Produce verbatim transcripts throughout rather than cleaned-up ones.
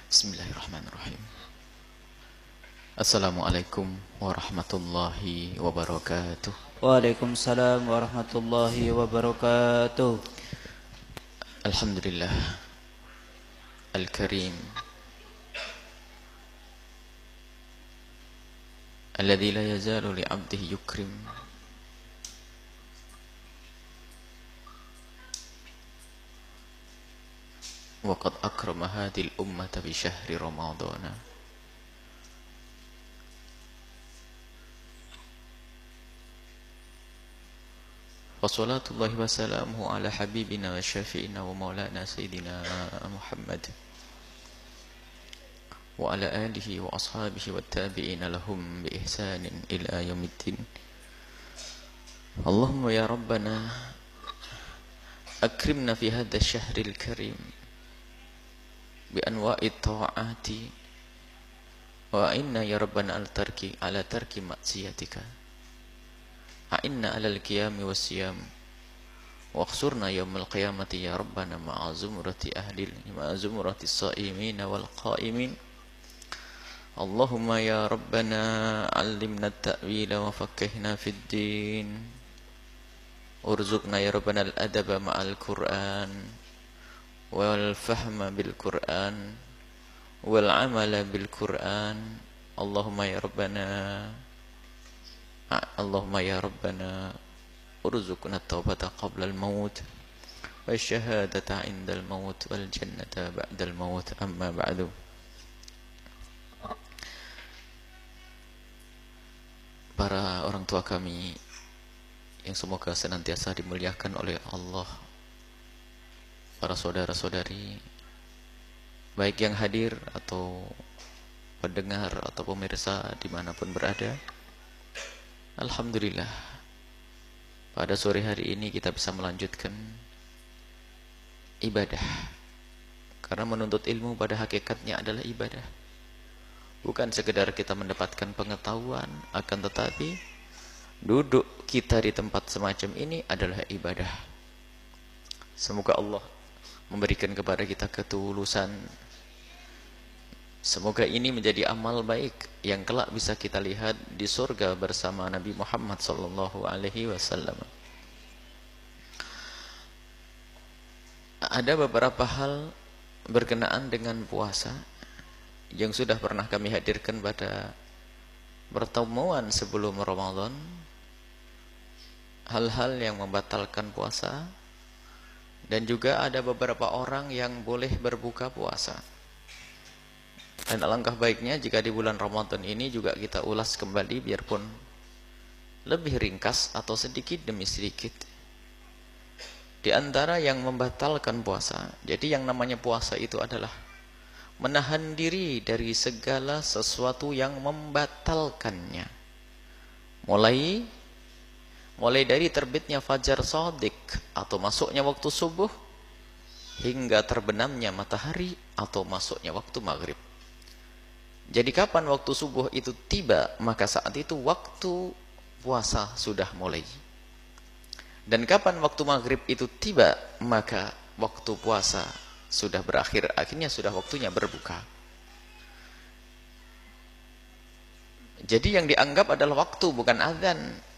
Bismillahirrahmanirrahim. Assalamualaikum warahmatullahi wabarakatuh. Waalaikumsalam warahmatullahi wabarakatuh. Alhamdulillah Al-Karim alladzi la yazalu li'abdihi yukrim wa qad akrama hadhihi al-ummata bi syahri ramadhana wa salatullahi wa salamuhu ala habibina wa syafi'ina wa maulana sayyidina Muhammad wa ala alihi wa ashabihi wa tabi'ina lahum bi ihsanin ila yaumiddin. Allahumma ya Rabbana akrimna fi hadha asy-syahril karim bi anwa'i ta'ati wa inna ya Rabbana al tarki ala tarki maksiatika a'inna alal qiyami wassiyam wa khsurna yawmal qiyamati ya Rabbana ma'a zumrati ahli ma'a zumrati as-sa'imin wal qa'imin. Allahumma ya Rabbana allimna at-ta'wila wa faqqihna fid din urzuqna ya Rabbana al-adaba ma'al Qur'an wal fahma bil Qur'an wal amala bil Qur'an. Allahumma ya Rabbana Allahumma ya Rabbana urzuqna at-taubata qabla al-maut wa syahadata 'inda al-maut wal jannata ba'da al-maut. Amma ba'du. Para orang tua kami yang semoga senantiasa dimuliakan oleh Allah, para saudara-saudari baik yang hadir atau pendengar atau pemirsa dimanapun berada, alhamdulillah pada sore hari ini kita bisa melanjutkan ibadah, karena menuntut ilmu pada hakikatnya adalah ibadah. Bukan sekedar kita mendapatkan pengetahuan, akan tetapi duduk kita di tempat semacam ini adalah ibadah. Semoga Allah memberikan kepada kita ketulusan. Semoga ini menjadi amal baik yang kelak bisa kita lihat di surga bersama Nabi Muhammad sallallahu alaihi wasallam. Ada beberapa hal berkenaan dengan puasa yang sudah pernah kami hadirkan pada pertemuan sebelum Ramadan. Hal-hal yang membatalkan puasa, dan juga ada beberapa orang yang boleh berbuka puasa. Dan alangkah baiknya jika di bulan Ramadan ini juga kita ulas kembali, biarpun lebih ringkas atau sedikit demi sedikit. Di antara yang membatalkan puasa, jadi yang namanya puasa itu adalah menahan diri dari segala sesuatu yang membatalkannya. Mulai mulai dari terbitnya fajar shadiq atau masuknya waktu subuh hingga terbenamnya matahari atau masuknya waktu maghrib. Jadi kapan waktu subuh itu tiba, maka saat itu waktu puasa sudah mulai. Dan kapan waktu maghrib itu tiba, maka waktu puasa sudah berakhir, akhirnya sudah waktunya berbuka. Jadi yang dianggap adalah waktu, bukan azan.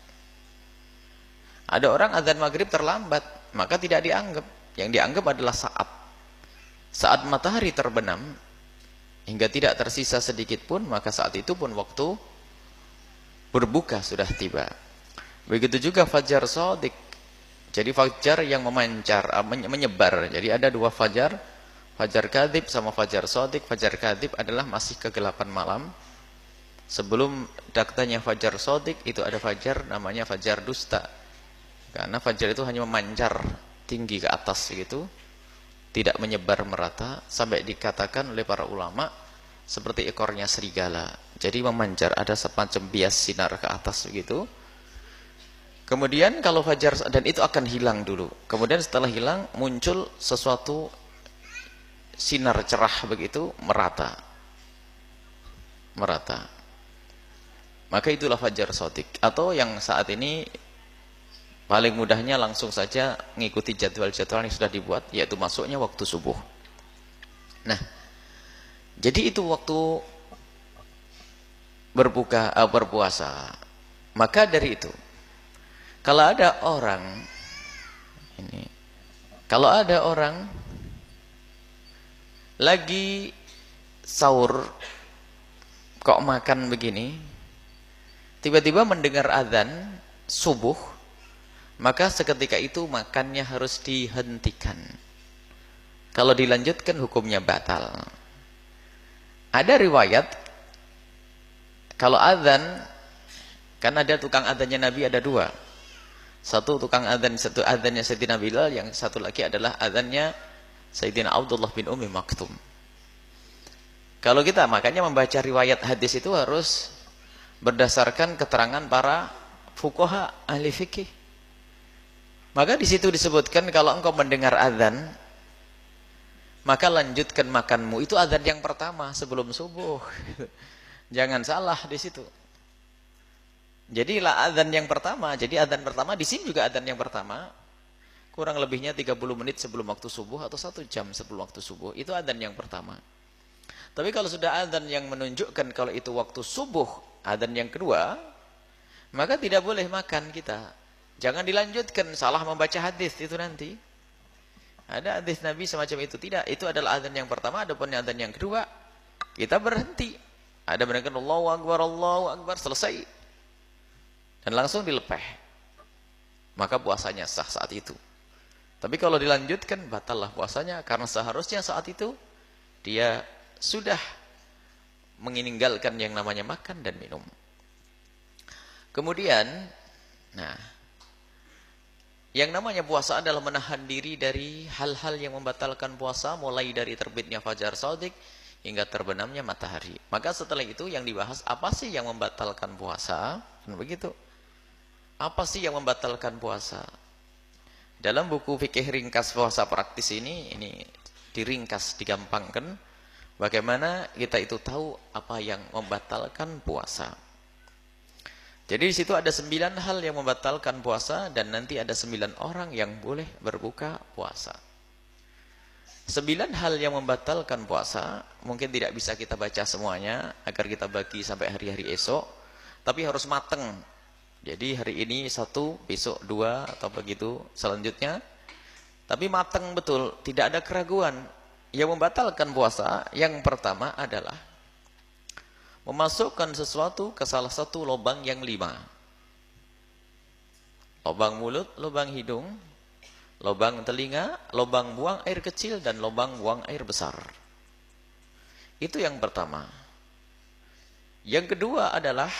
Ada orang azan maghrib terlambat, maka tidak dianggap. Yang dianggap adalah saat saat matahari terbenam hingga tidak tersisa sedikit pun, maka saat itu pun waktu berbuka sudah tiba. Begitu juga fajar shadiq. Jadi fajar yang memancar, menyebar. Jadi ada dua fajar, fajar kadhib sama fajar shadiq. Fajar kadhib adalah masih kegelapan malam. Sebelum datangnya fajar shadiq itu ada fajar namanya fajar dusta. Karena fajar itu hanya memancar tinggi ke atas gitu, tidak menyebar merata, sampai dikatakan oleh para ulama seperti ekornya serigala. Jadi memancar, ada semacam bias sinar ke atas begitu. Kemudian kalau fajar, dan itu akan hilang dulu. Kemudian setelah hilang muncul sesuatu sinar cerah begitu, merata. Merata. Maka itulah fajar shadiq. Atau yang saat ini paling mudahnya langsung saja mengikuti jadwal-jadwal yang sudah dibuat, yaitu masuknya waktu subuh. Nah, Jadi itu waktu berbuka, uh, berpuasa. Maka dari itu, kalau ada orang ini, kalau ada orang lagi sahur kok makan begini, tiba-tiba mendengar azan subuh, maka seketika itu makannya harus dihentikan. Kalau dilanjutkan hukumnya batal. Ada riwayat kalau azan, kan ada tukang azannya Nabi ada dua. Satu tukang azan, satu azannya Sayyidina Bilal, yang satu lagi adalah azannya Sayyidina Abdullah bin Ummi Maktum. Kalau kita makanya membaca riwayat hadis itu harus berdasarkan keterangan para fuqaha ahli fikih. Maka di situ disebutkan kalau engkau mendengar azan, maka lanjutkan makanmu. Itu azan yang pertama sebelum subuh. Jangan salah di situ. Jadi lah azan yang pertama. Jadi azan pertama di sini juga azan yang pertama. Kurang lebihnya tiga puluh menit sebelum waktu subuh atau satu jam sebelum waktu subuh. Itu azan yang pertama. Tapi kalau sudah azan yang menunjukkan kalau itu waktu subuh, azan yang kedua, maka tidak boleh makan kita. Jangan dilanjutkan, salah membaca hadis itu nanti. Ada hadis Nabi semacam itu. Tidak, itu adalah azan yang pertama, adapun azan yang kedua, kita berhenti. Ada mendengarkan Allahu Akbar, Allahu Akbar, selesai. Dan langsung dilepeh. Maka puasanya sah saat itu. Tapi kalau dilanjutkan, batallah puasanya. Karena seharusnya saat itu, dia sudah meninggalkan yang namanya makan dan minum. Kemudian, nah, yang namanya puasa adalah menahan diri dari hal-hal yang membatalkan puasa, mulai dari terbitnya fajar shadiq hingga terbenamnya matahari. Maka setelah itu yang dibahas, apa sih yang membatalkan puasa? Kan begitu. Apa sih yang membatalkan puasa? Dalam buku fikih ringkas puasa praktis ini, ini diringkas, digampangkan, bagaimana kita itu tahu apa yang membatalkan puasa. Jadi di situ ada sembilan hal yang membatalkan puasa, dan nanti ada sembilan orang yang boleh berbuka puasa. Sembilan hal yang membatalkan puasa, mungkin tidak bisa kita baca semuanya, agar kita bagi sampai hari-hari esok, tapi harus mateng. Jadi hari ini satu, besok dua, atau begitu selanjutnya. Tapi mateng betul, tidak ada keraguan. Yang membatalkan puasa, yang pertama adalah memasukkan sesuatu ke salah satu lubang yang lima. Lubang mulut, lubang hidung, lubang telinga, lubang buang air kecil, dan lubang buang air besar. Itu yang pertama. Yang kedua adalah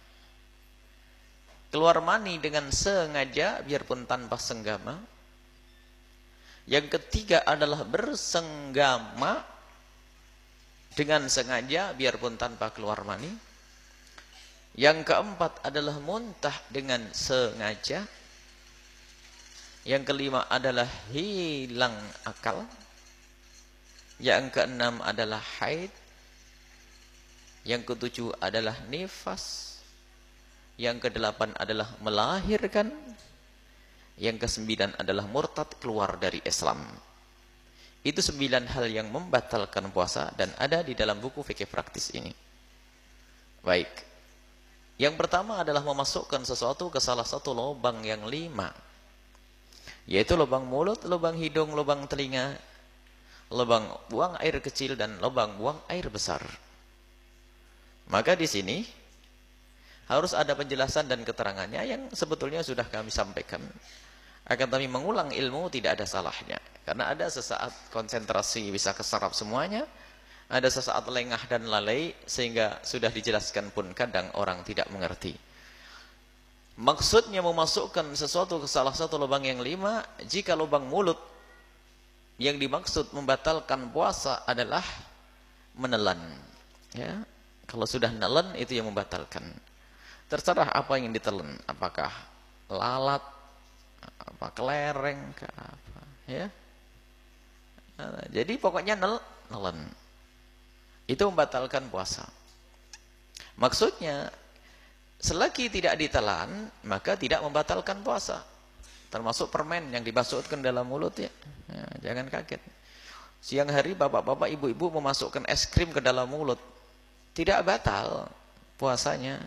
keluar mani dengan sengaja biarpun tanpa senggama. Yang ketiga adalah bersenggama dengan sengaja biarpun tanpa keluar mani. Yang keempat adalah muntah dengan sengaja. Yang kelima adalah hilang akal. Yang keenam adalah haid. Yang ketujuh adalah nifas. Yang kedelapan adalah melahirkan. Yang kesembilan adalah murtad, keluar dari Islam. Itu sembilan hal yang membatalkan puasa dan ada di dalam buku fikih praktis ini. Baik. Yang pertama adalah memasukkan sesuatu ke salah satu lubang yang lima. Yaitu lubang mulut, lubang hidung, lubang telinga, lubang buang air kecil, dan lubang buang air besar. Maka di sini harus ada penjelasan dan keterangannya yang sebetulnya sudah kami sampaikan. Akan kami mengulang ilmu tidak ada salahnya. Karena ada sesaat konsentrasi bisa keserap semuanya. Ada sesaat lengah dan lalai sehingga sudah dijelaskan pun kadang orang tidak mengerti. Maksudnya memasukkan sesuatu ke salah satu lubang yang lima. Jika lubang mulut yang dimaksud membatalkan puasa adalah menelan. Ya, kalau sudah menelan itu yang membatalkan. Terserah apa yang ditelan, apakah lalat, apa kelereng, ke apa, ya. Nah, jadi pokoknya nel, nelen. Itu membatalkan puasa. Maksudnya, selagi tidak ditelan, maka tidak membatalkan puasa. Termasuk permen yang dimasukkan dalam mulut ya. Ya, jangan kaget. Siang hari bapak-bapak, ibu-ibu memasukkan es krim ke dalam mulut, tidak batal puasanya.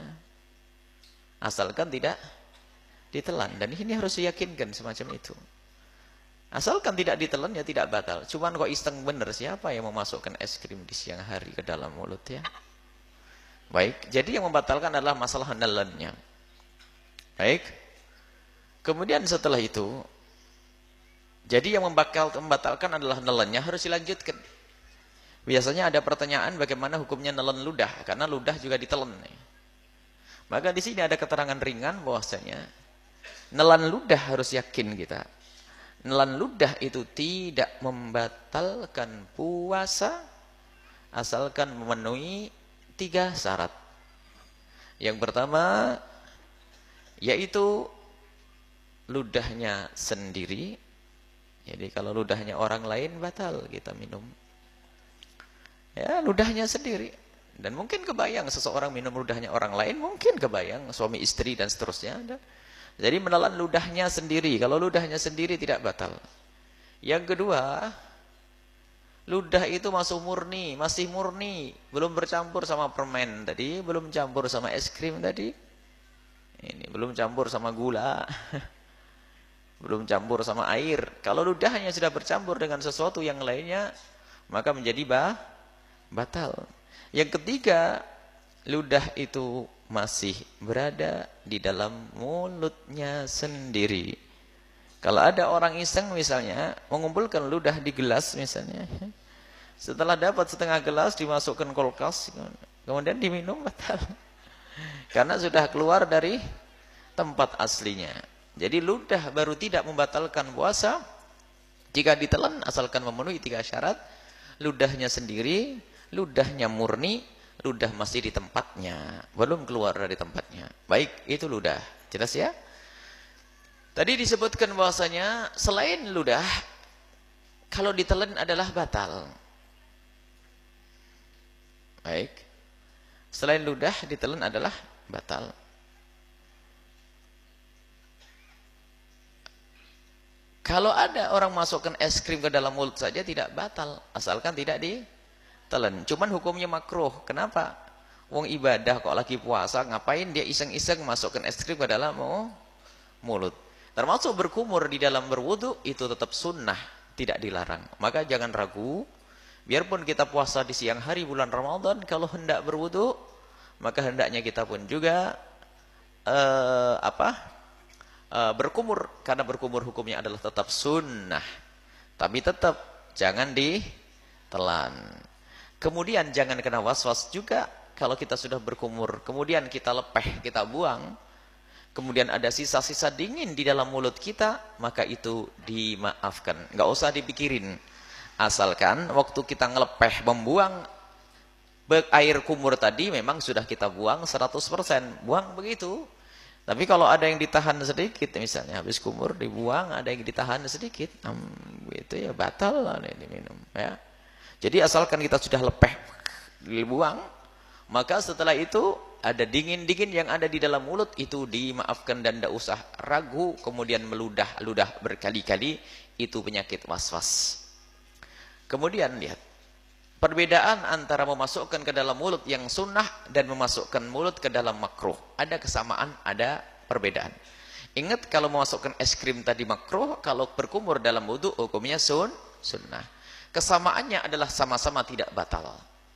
Asalkan tidak ditelan. Dan ini harus diyakinkan semacam itu. Asalkan tidak ditelan ya tidak batal. Cuman kok iseng bener, siapa yang memasukkan es krim di siang hari ke dalam mulut ya? Baik, jadi yang membatalkan adalah masalah nelannya. Baik. Kemudian setelah itu, jadi yang membatalkan adalah nelannya, harus dilanjutkan. Biasanya ada pertanyaan bagaimana hukumnya nelan ludah, karena ludah juga ditelan. Maka di sini ada keterangan ringan bahwasanya nelan ludah harus yakin kita. Nelan ludah itu tidak membatalkan puasa asalkan memenuhi tiga syarat. Yang pertama yaitu ludahnya sendiri. Jadi kalau ludahnya orang lain batal kita minum. Ya, ludahnya sendiri. Dan mungkin kebayang seseorang minum ludahnya orang lain, mungkin kebayang suami istri dan seterusnya ada. Jadi menelan ludahnya sendiri. Kalau ludahnya sendiri tidak batal. Yang kedua, ludah itu masuk murni, masih murni, belum bercampur sama permen tadi, belum campur sama es krim tadi. Ini belum campur sama gula. Belum campur sama air. Kalau ludahnya sudah bercampur dengan sesuatu yang lainnya, maka menjadi bah, batal. Yang ketiga, ludah itu masih berada di dalam mulutnya sendiri. Kalau ada orang iseng misalnya, mengumpulkan ludah di gelas misalnya, setelah dapat setengah gelas dimasukkan kulkas, kemudian diminum batal. Karena sudah keluar dari tempat aslinya. Jadi ludah baru tidak membatalkan puasa jika ditelan asalkan memenuhi tiga syarat. Ludahnya sendiri, ludahnya murni, ludah masih di tempatnya, belum keluar dari tempatnya. Baik, itu ludah. Jelas ya? Tadi disebutkan bahwasanya selain ludah, kalau ditelan adalah batal. Baik. Selain ludah, ditelan adalah batal. Kalau ada orang masukkan es krim ke dalam mulut saja tidak batal, asalkan tidak ditelan. Cuman hukumnya makruh. Kenapa? Wong ibadah kok lagi puasa, ngapain dia iseng-iseng masukkan es krim ke dalam mulut? Termasuk berkumur di dalam berwudu itu tetap sunnah, tidak dilarang. Maka jangan ragu, biarpun kita puasa di siang hari bulan Ramadan, kalau hendak berwudu, maka hendaknya kita pun juga uh, apa? Uh, berkumur, karena berkumur hukumnya adalah tetap sunnah, tapi tetap jangan ditelan. Kemudian jangan kena was-was juga kalau kita sudah berkumur, kemudian kita lepeh, kita buang, kemudian ada sisa-sisa dingin di dalam mulut kita, maka itu dimaafkan, nggak usah dipikirin. Asalkan waktu kita ngelepeh membuang air kumur tadi memang sudah kita buang seratus persen, buang begitu. Tapi kalau ada yang ditahan sedikit, misalnya habis kumur dibuang, ada yang ditahan sedikit, hmm, itu ya batal lah ini minum. Ya. Jadi asalkan kita sudah lepeh dibuang, maka setelah itu ada dingin-dingin yang ada di dalam mulut itu dimaafkan dan tidak usah ragu, kemudian meludah-ludah berkali-kali, itu penyakit was-was. Kemudian lihat. Perbedaan antara memasukkan ke dalam mulut yang sunnah dan memasukkan mulut ke dalam makruh. Ada kesamaan, ada perbedaan. Ingat kalau memasukkan es krim tadi makruh, kalau berkumur dalam wudu hukumnya sun, sunnah. Kesamaannya adalah sama-sama tidak batal.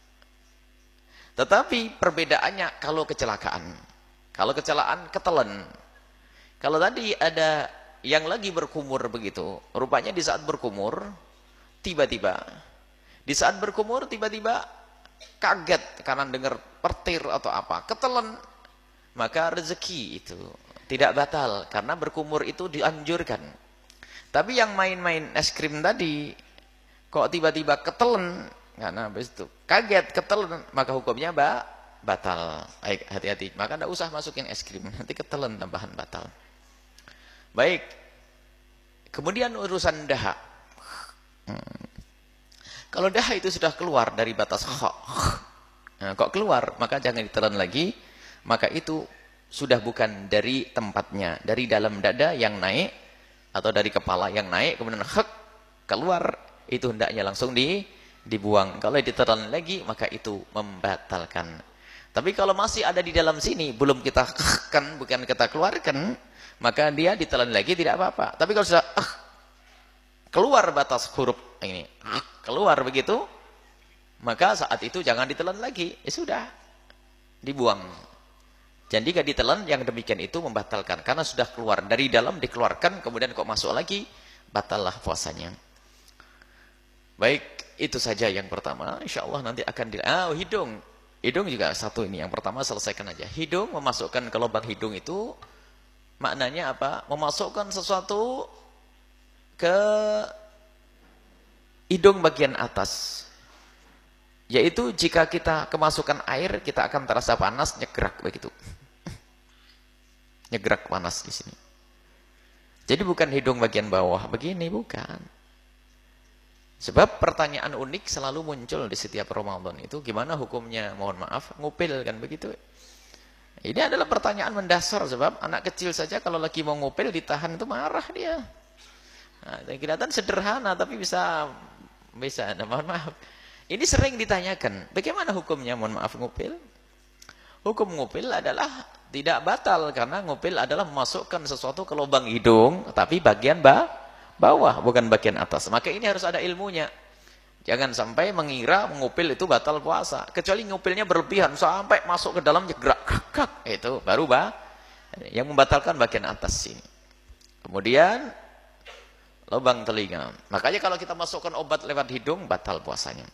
Tetapi perbedaannya kalau kecelakaan. Kalau kecelakaan ketelan. Kalau tadi ada yang lagi berkumur begitu, rupanya di saat berkumur, tiba-tiba Di saat berkumur tiba-tiba kaget karena dengar petir atau apa, ketelan, maka rezeki itu tidak batal karena berkumur itu dianjurkan. Tapi yang main-main es krim tadi kok tiba-tiba ketelan karena habis itu kaget ketelan, maka hukumnya ba batal. Baik, hati-hati. Maka tidak usah masukin es krim, nanti ketelan tambahan batal. Baik. Kemudian urusan dahak. Hmm. Kalau dahak itu sudah keluar dari batas hak, nah, kok keluar, maka jangan ditelan lagi, maka itu sudah bukan dari tempatnya, dari dalam dada yang naik, atau dari kepala yang naik, kemudian hak, keluar, itu hendaknya langsung di dibuang. Kalau ditelan lagi maka itu membatalkan. Tapi kalau masih ada di dalam sini belum kita kan bukan kita keluarkan, maka dia ditelan lagi tidak apa-apa. Tapi kalau sudah ah, keluar batas huruf ini, ah, keluar begitu, maka saat itu jangan ditelan lagi. Ya sudah, dibuang. Jadi jika ditelan yang demikian itu membatalkan karena sudah keluar dari dalam dikeluarkan kemudian kok masuk lagi, batallah puasanya. Baik, itu saja yang pertama. Insyaallah nanti akan di ah, hidung. Hidung juga satu ini. Yang pertama selesaikan aja. Hidung memasukkan ke lubang hidung itu maknanya apa? Memasukkan sesuatu ke hidung bagian atas. Yaitu jika kita kemasukan air, kita akan terasa panas, nyegrak begitu. Nyegrak panas di sini. Jadi bukan hidung bagian bawah begini, bukan. Sebab pertanyaan unik selalu muncul di setiap Ramadan itu, gimana hukumnya? Mohon maaf, ngupil kan begitu. Ini adalah pertanyaan mendasar sebab anak kecil saja kalau lagi mau ngupil ditahan itu marah dia. Nah, kelihatan sederhana tapi bisa bisa, nah, mohon maaf. Ini sering ditanyakan, bagaimana hukumnya mohon maaf ngupil? Hukum ngupil adalah tidak batal karena ngupil adalah memasukkan sesuatu ke lubang hidung tapi bagian ba bawah bukan bagian atas. Maka ini harus ada ilmunya. Jangan sampai mengira mengupil itu batal puasa. Kecuali ngupilnya berlebihan sampai masuk ke dalam gerak kak itu baru bah yang membatalkan bagian atas ini. Kemudian lubang telinga. Makanya kalau kita masukkan obat lewat hidung batal puasanya.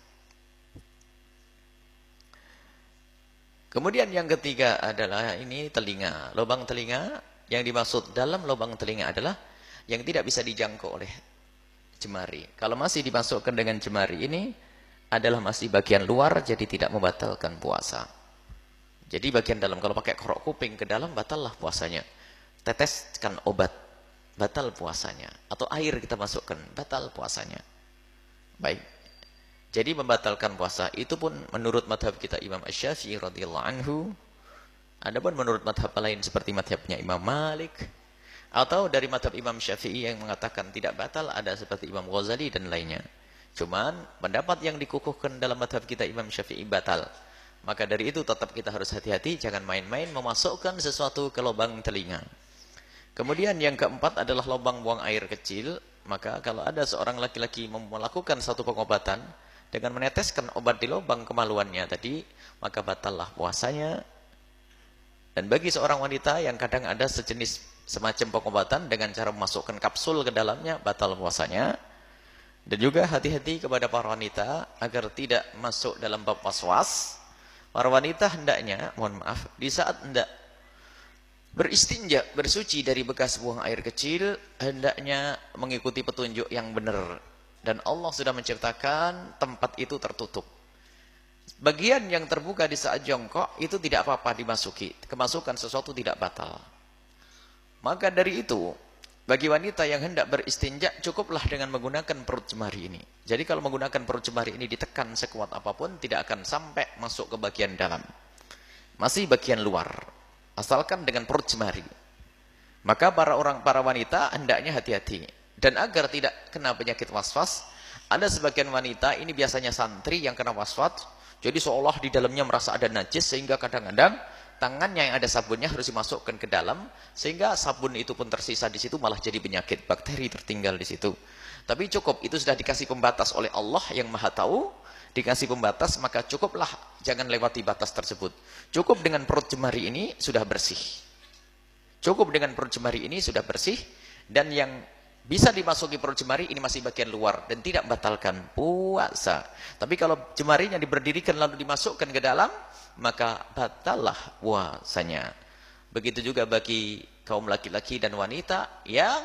Kemudian yang ketiga adalah ini telinga. Lubang telinga yang dimaksud dalam lubang telinga adalah yang tidak bisa dijangkau oleh jemari. Kalau masih dimasukkan dengan jemari ini adalah masih bagian luar jadi tidak membatalkan puasa. Jadi bagian dalam kalau pakai kerok kuping ke dalam batallah puasanya. Teteskan obat batal puasanya atau air kita masukkan batal puasanya. Baik. Jadi membatalkan puasa itu pun menurut madhab kita Imam Asy-Syafi'i radhiyallahu anhu. Adapun menurut madhab lain seperti madhabnya Imam Malik atau dari madhab Imam Syafi'i yang mengatakan tidak batal ada seperti Imam Ghazali dan lainnya. Cuman pendapat yang dikukuhkan dalam madhab kita Imam Syafi'i batal. Maka dari itu tetap kita harus hati-hati jangan main-main memasukkan sesuatu ke lubang telinga. Kemudian yang keempat adalah lubang buang air kecil. Maka kalau ada seorang laki-laki melakukan satu pengobatan dengan meneteskan obat di lubang kemaluannya tadi, maka batallah puasanya. Dan bagi seorang wanita yang kadang ada sejenis semacam pengobatan dengan cara memasukkan kapsul ke dalamnya, batal puasanya. Dan juga hati-hati kepada para wanita agar tidak masuk dalam bab waswas. Para wanita hendaknya, mohon maaf, di saat hendak beristinja, bersuci dari bekas buang air kecil, hendaknya mengikuti petunjuk yang benar. Dan Allah sudah menciptakan tempat itu tertutup. Bagian yang terbuka di saat jongkok itu tidak apa-apa dimasuki. Kemasukan sesuatu tidak batal. Maka dari itu, bagi wanita yang hendak beristinja, cukuplah dengan menggunakan perut jemari ini. Jadi kalau menggunakan perut jemari ini ditekan sekuat apapun, tidak akan sampai masuk ke bagian dalam. Masih bagian luar. Asalkan dengan perut jemari. Maka para orang para wanita hendaknya hati-hati. Dan agar tidak kena penyakit waswas, ada sebagian wanita, ini biasanya santri yang kena waswas, jadi seolah di dalamnya merasa ada najis, sehingga kadang-kadang tangannya yang ada sabunnya harus dimasukkan ke dalam, sehingga sabun itu pun tersisa di situ, malah jadi penyakit, bakteri tertinggal di situ. Tapi cukup, itu sudah dikasih pembatas oleh Allah yang maha tahu, dikasih pembatas, maka cukuplah, jangan lewati batas tersebut. Cukup dengan perut jemari ini sudah bersih. Cukup dengan perut jemari ini sudah bersih, dan yang bisa dimasuki perut jemari ini masih bagian luar dan tidak membatalkan puasa. Tapi kalau jemarinya diberdirikan lalu dimasukkan ke dalam, maka batallah puasanya. Begitu juga bagi kaum laki-laki dan wanita yang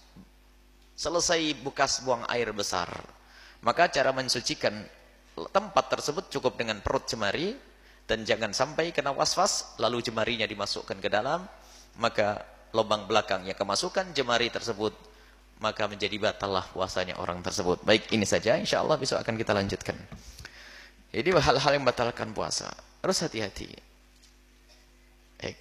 selesai bekas buang air besar. Maka cara mensucikan tempat tersebut cukup dengan perut jemari dan jangan sampai kena waswas lalu jemarinya dimasukkan ke dalam, maka lubang belakang yang kemasukan jemari tersebut, maka menjadi batallah puasanya orang tersebut. Baik, ini saja. Insya Allah besok akan kita lanjutkan. Jadi hal-hal yang membatalkan puasa. Harus hati-hati. Baik.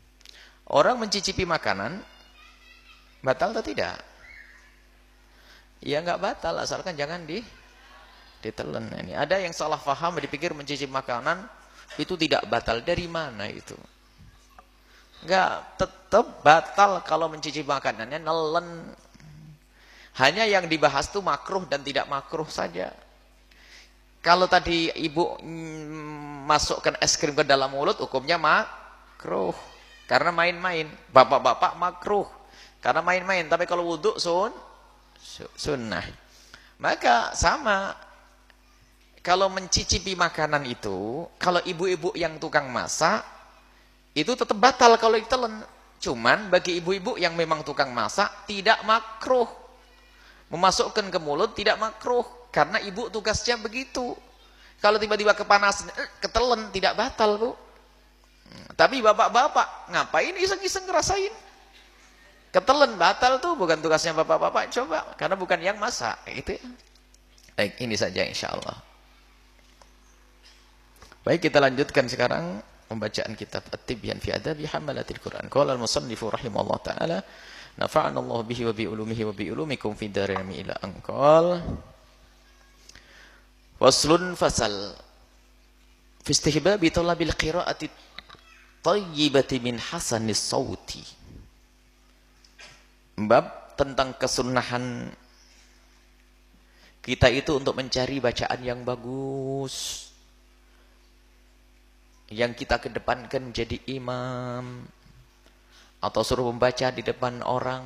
Orang mencicipi makanan, batal atau tidak? Ya nggak batal, asalkan jangan di ditelan. Ini ada yang salah paham, dipikir mencicip makanan itu tidak batal. Dari mana itu? Nggak, tetap batal kalau mencicip makanannya nelen. Hanya yang dibahas tuh makruh dan tidak makruh saja. Kalau tadi ibu mm, masukkan es krim ke dalam mulut, hukumnya makruh karena main-main. Bapak-bapak makruh karena main-main. Tapi kalau wudhu sun sunnah. Maka sama, kalau mencicipi makanan itu, kalau ibu-ibu yang tukang masak, itu tetap batal kalau ditelan. Cuman bagi ibu-ibu yang memang tukang masak, tidak makruh. Memasukkan ke mulut tidak makruh. Karena ibu tugasnya begitu. Kalau tiba-tiba kepanasan, eh, ketelan, tidak batal, Bu. Tapi bapak-bapak, ngapain iseng-iseng ngerasain? Ketelan batal tuh, bukan tugasnya bapak-bapak, coba. Karena bukan yang masak. Gitu ya. Baik, ini saja insya Allah. Baik, kita lanjutkan sekarang pembacaan kitab At-Tibyan fi Adabi Hamalatil Quran. Qala al-musannifu rahimahullah ta'ala, nafa'ana Allah bihi wa bi ulumihi wa bi ulumikum fi darin ila anqal. Waslun fasal fi istihbabi talabil qira'ati thayyibati min hasanis sauti. Bab tentang kesunahan kita itu untuk mencari bacaan yang bagus, yang kita kedepankan jadi imam, atau suruh membaca di depan orang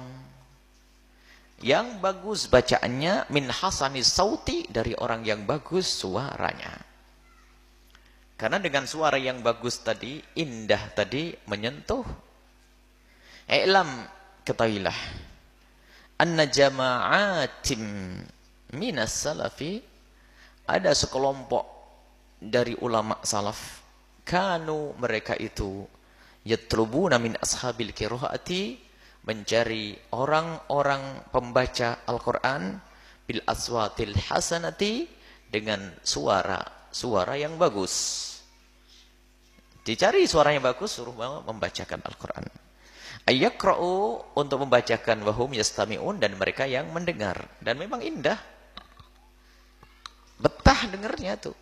yang bagus bacaannya, min hasanis sauti, dari orang yang bagus suaranya. Karena dengan suara yang bagus tadi, indah tadi, menyentuh. I'lam, ketahuilah, anna jama'atim minas salafi, ada sekelompok dari ulama salaf, kanu, mereka itu, yatlubuna min ashabil qiraati, mencari orang-orang pembaca Al-Quran, bil aswatil hasanati, dengan suara-suara yang bagus. Dicari suaranya bagus, suruh membacakan Al-Quran. Ayakra'u, untuk membacakan, wahum yastami'un, dan mereka yang mendengar. Dan memang indah, betah dengarnya tuh.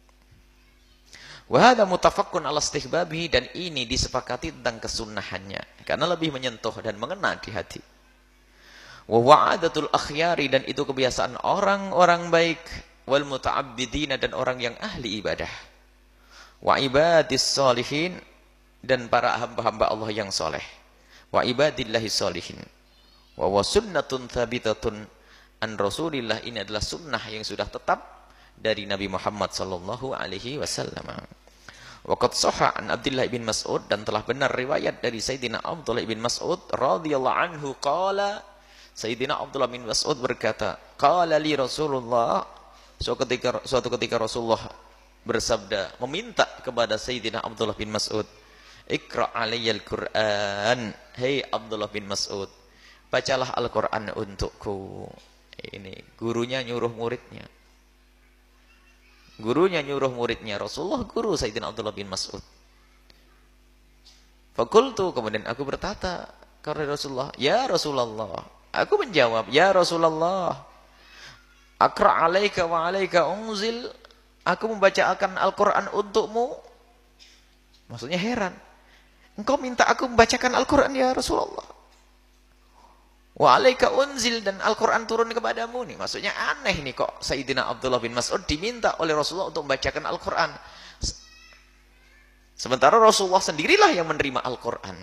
Wa hadza mutafaqqun ala istihbabihi, dan ini disepakati tentang kesunahannya karena lebih menyentuh dan mengena di hati. Wa wa'adatul akhyari, dan itu kebiasaan orang-orang baik, wal muta'abbidina, dan orang yang ahli ibadah. Wa ibadis sholihin, dan para hamba-hamba Allah yang soleh. Wa ibadillahi sholihin. Wa wasunnatun thabitatun an Rasulillah, ini adalah sunnah yang sudah tetap dari Nabi Muhammad sallallahu alaihi wasallam. Waqad sahha an Abdullah bin Mas'ud, dan telah benar riwayat dari Sayyidina Abdullah bin Mas'ud radhiyallahu anhu qala, Sayyidina Abdullah bin Mas'ud berkata, qala li Rasulullah, suatu ketika suatu ketika Rasulullah bersabda, meminta kepada Sayyidina Abdullah bin Mas'ud, Iqra' alayyal Qur'an, hei Abdullah bin Mas'ud, bacalah Al-Qur'an untukku. Ini gurunya nyuruh muridnya. Gurunya nyuruh muridnya, Rasulullah guru Sayyidina Abdullah bin Mas'ud. Fakultu, kemudian aku berkata kepada Rasulullah, ya Rasulullah, aku menjawab, ya Rasulullah, Aqra' alaika wa alaika unzil, aku membacakan Al-Quran untukmu. Maksudnya heran, engkau minta aku membacakan Al-Quran ya Rasulullah. Wa alaika unzil, dan Al-Quran turun kepadamu nih. Maksudnya aneh nih, kok Sayyidina Abdullah bin Mas'ud diminta oleh Rasulullah untuk membacakan Al-Quran, sementara Rasulullah sendirilah yang menerima Al-Quran.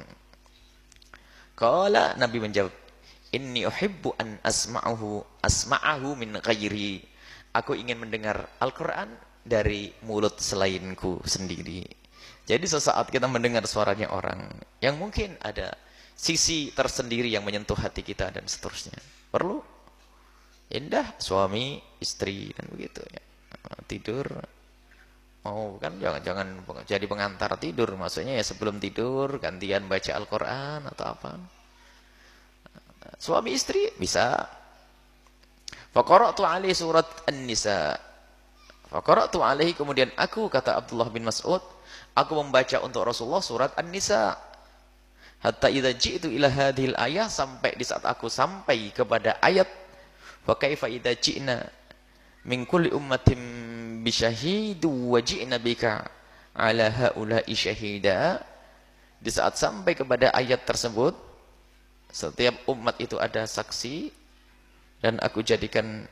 Qala, Nabi menjawab, inni uhibbu an asma'ahu asma'ahu min ghairi, aku ingin mendengar Al-Quran dari mulut selainku sendiri. Jadi sesaat kita mendengar suaranya orang yang mungkin ada sisi tersendiri yang menyentuh hati kita dan seterusnya, perlu indah, suami istri dan begitu ya, tidur mau kan jangan jangan jadi pengantar tidur, maksudnya ya sebelum tidur gantian baca Al-Quran atau apa. Suami istri bisa. Faqara'tu alaihi surat An-Nisa, faqara'tu alaihi, kemudian aku, kata Abdullah bin Mas'ud, aku membaca untuk Rasulullah surat An-Nisa. Hatta idza ji'tu ila hadhil ayah, sampai di saat aku sampai kepada ayat Fa kaifa idza ji'na min kulli ummatin bi syahidu wa ji'na bika ala haula'i syahida. Di saat sampai kepada ayat tersebut, setiap umat itu ada saksi dan aku jadikan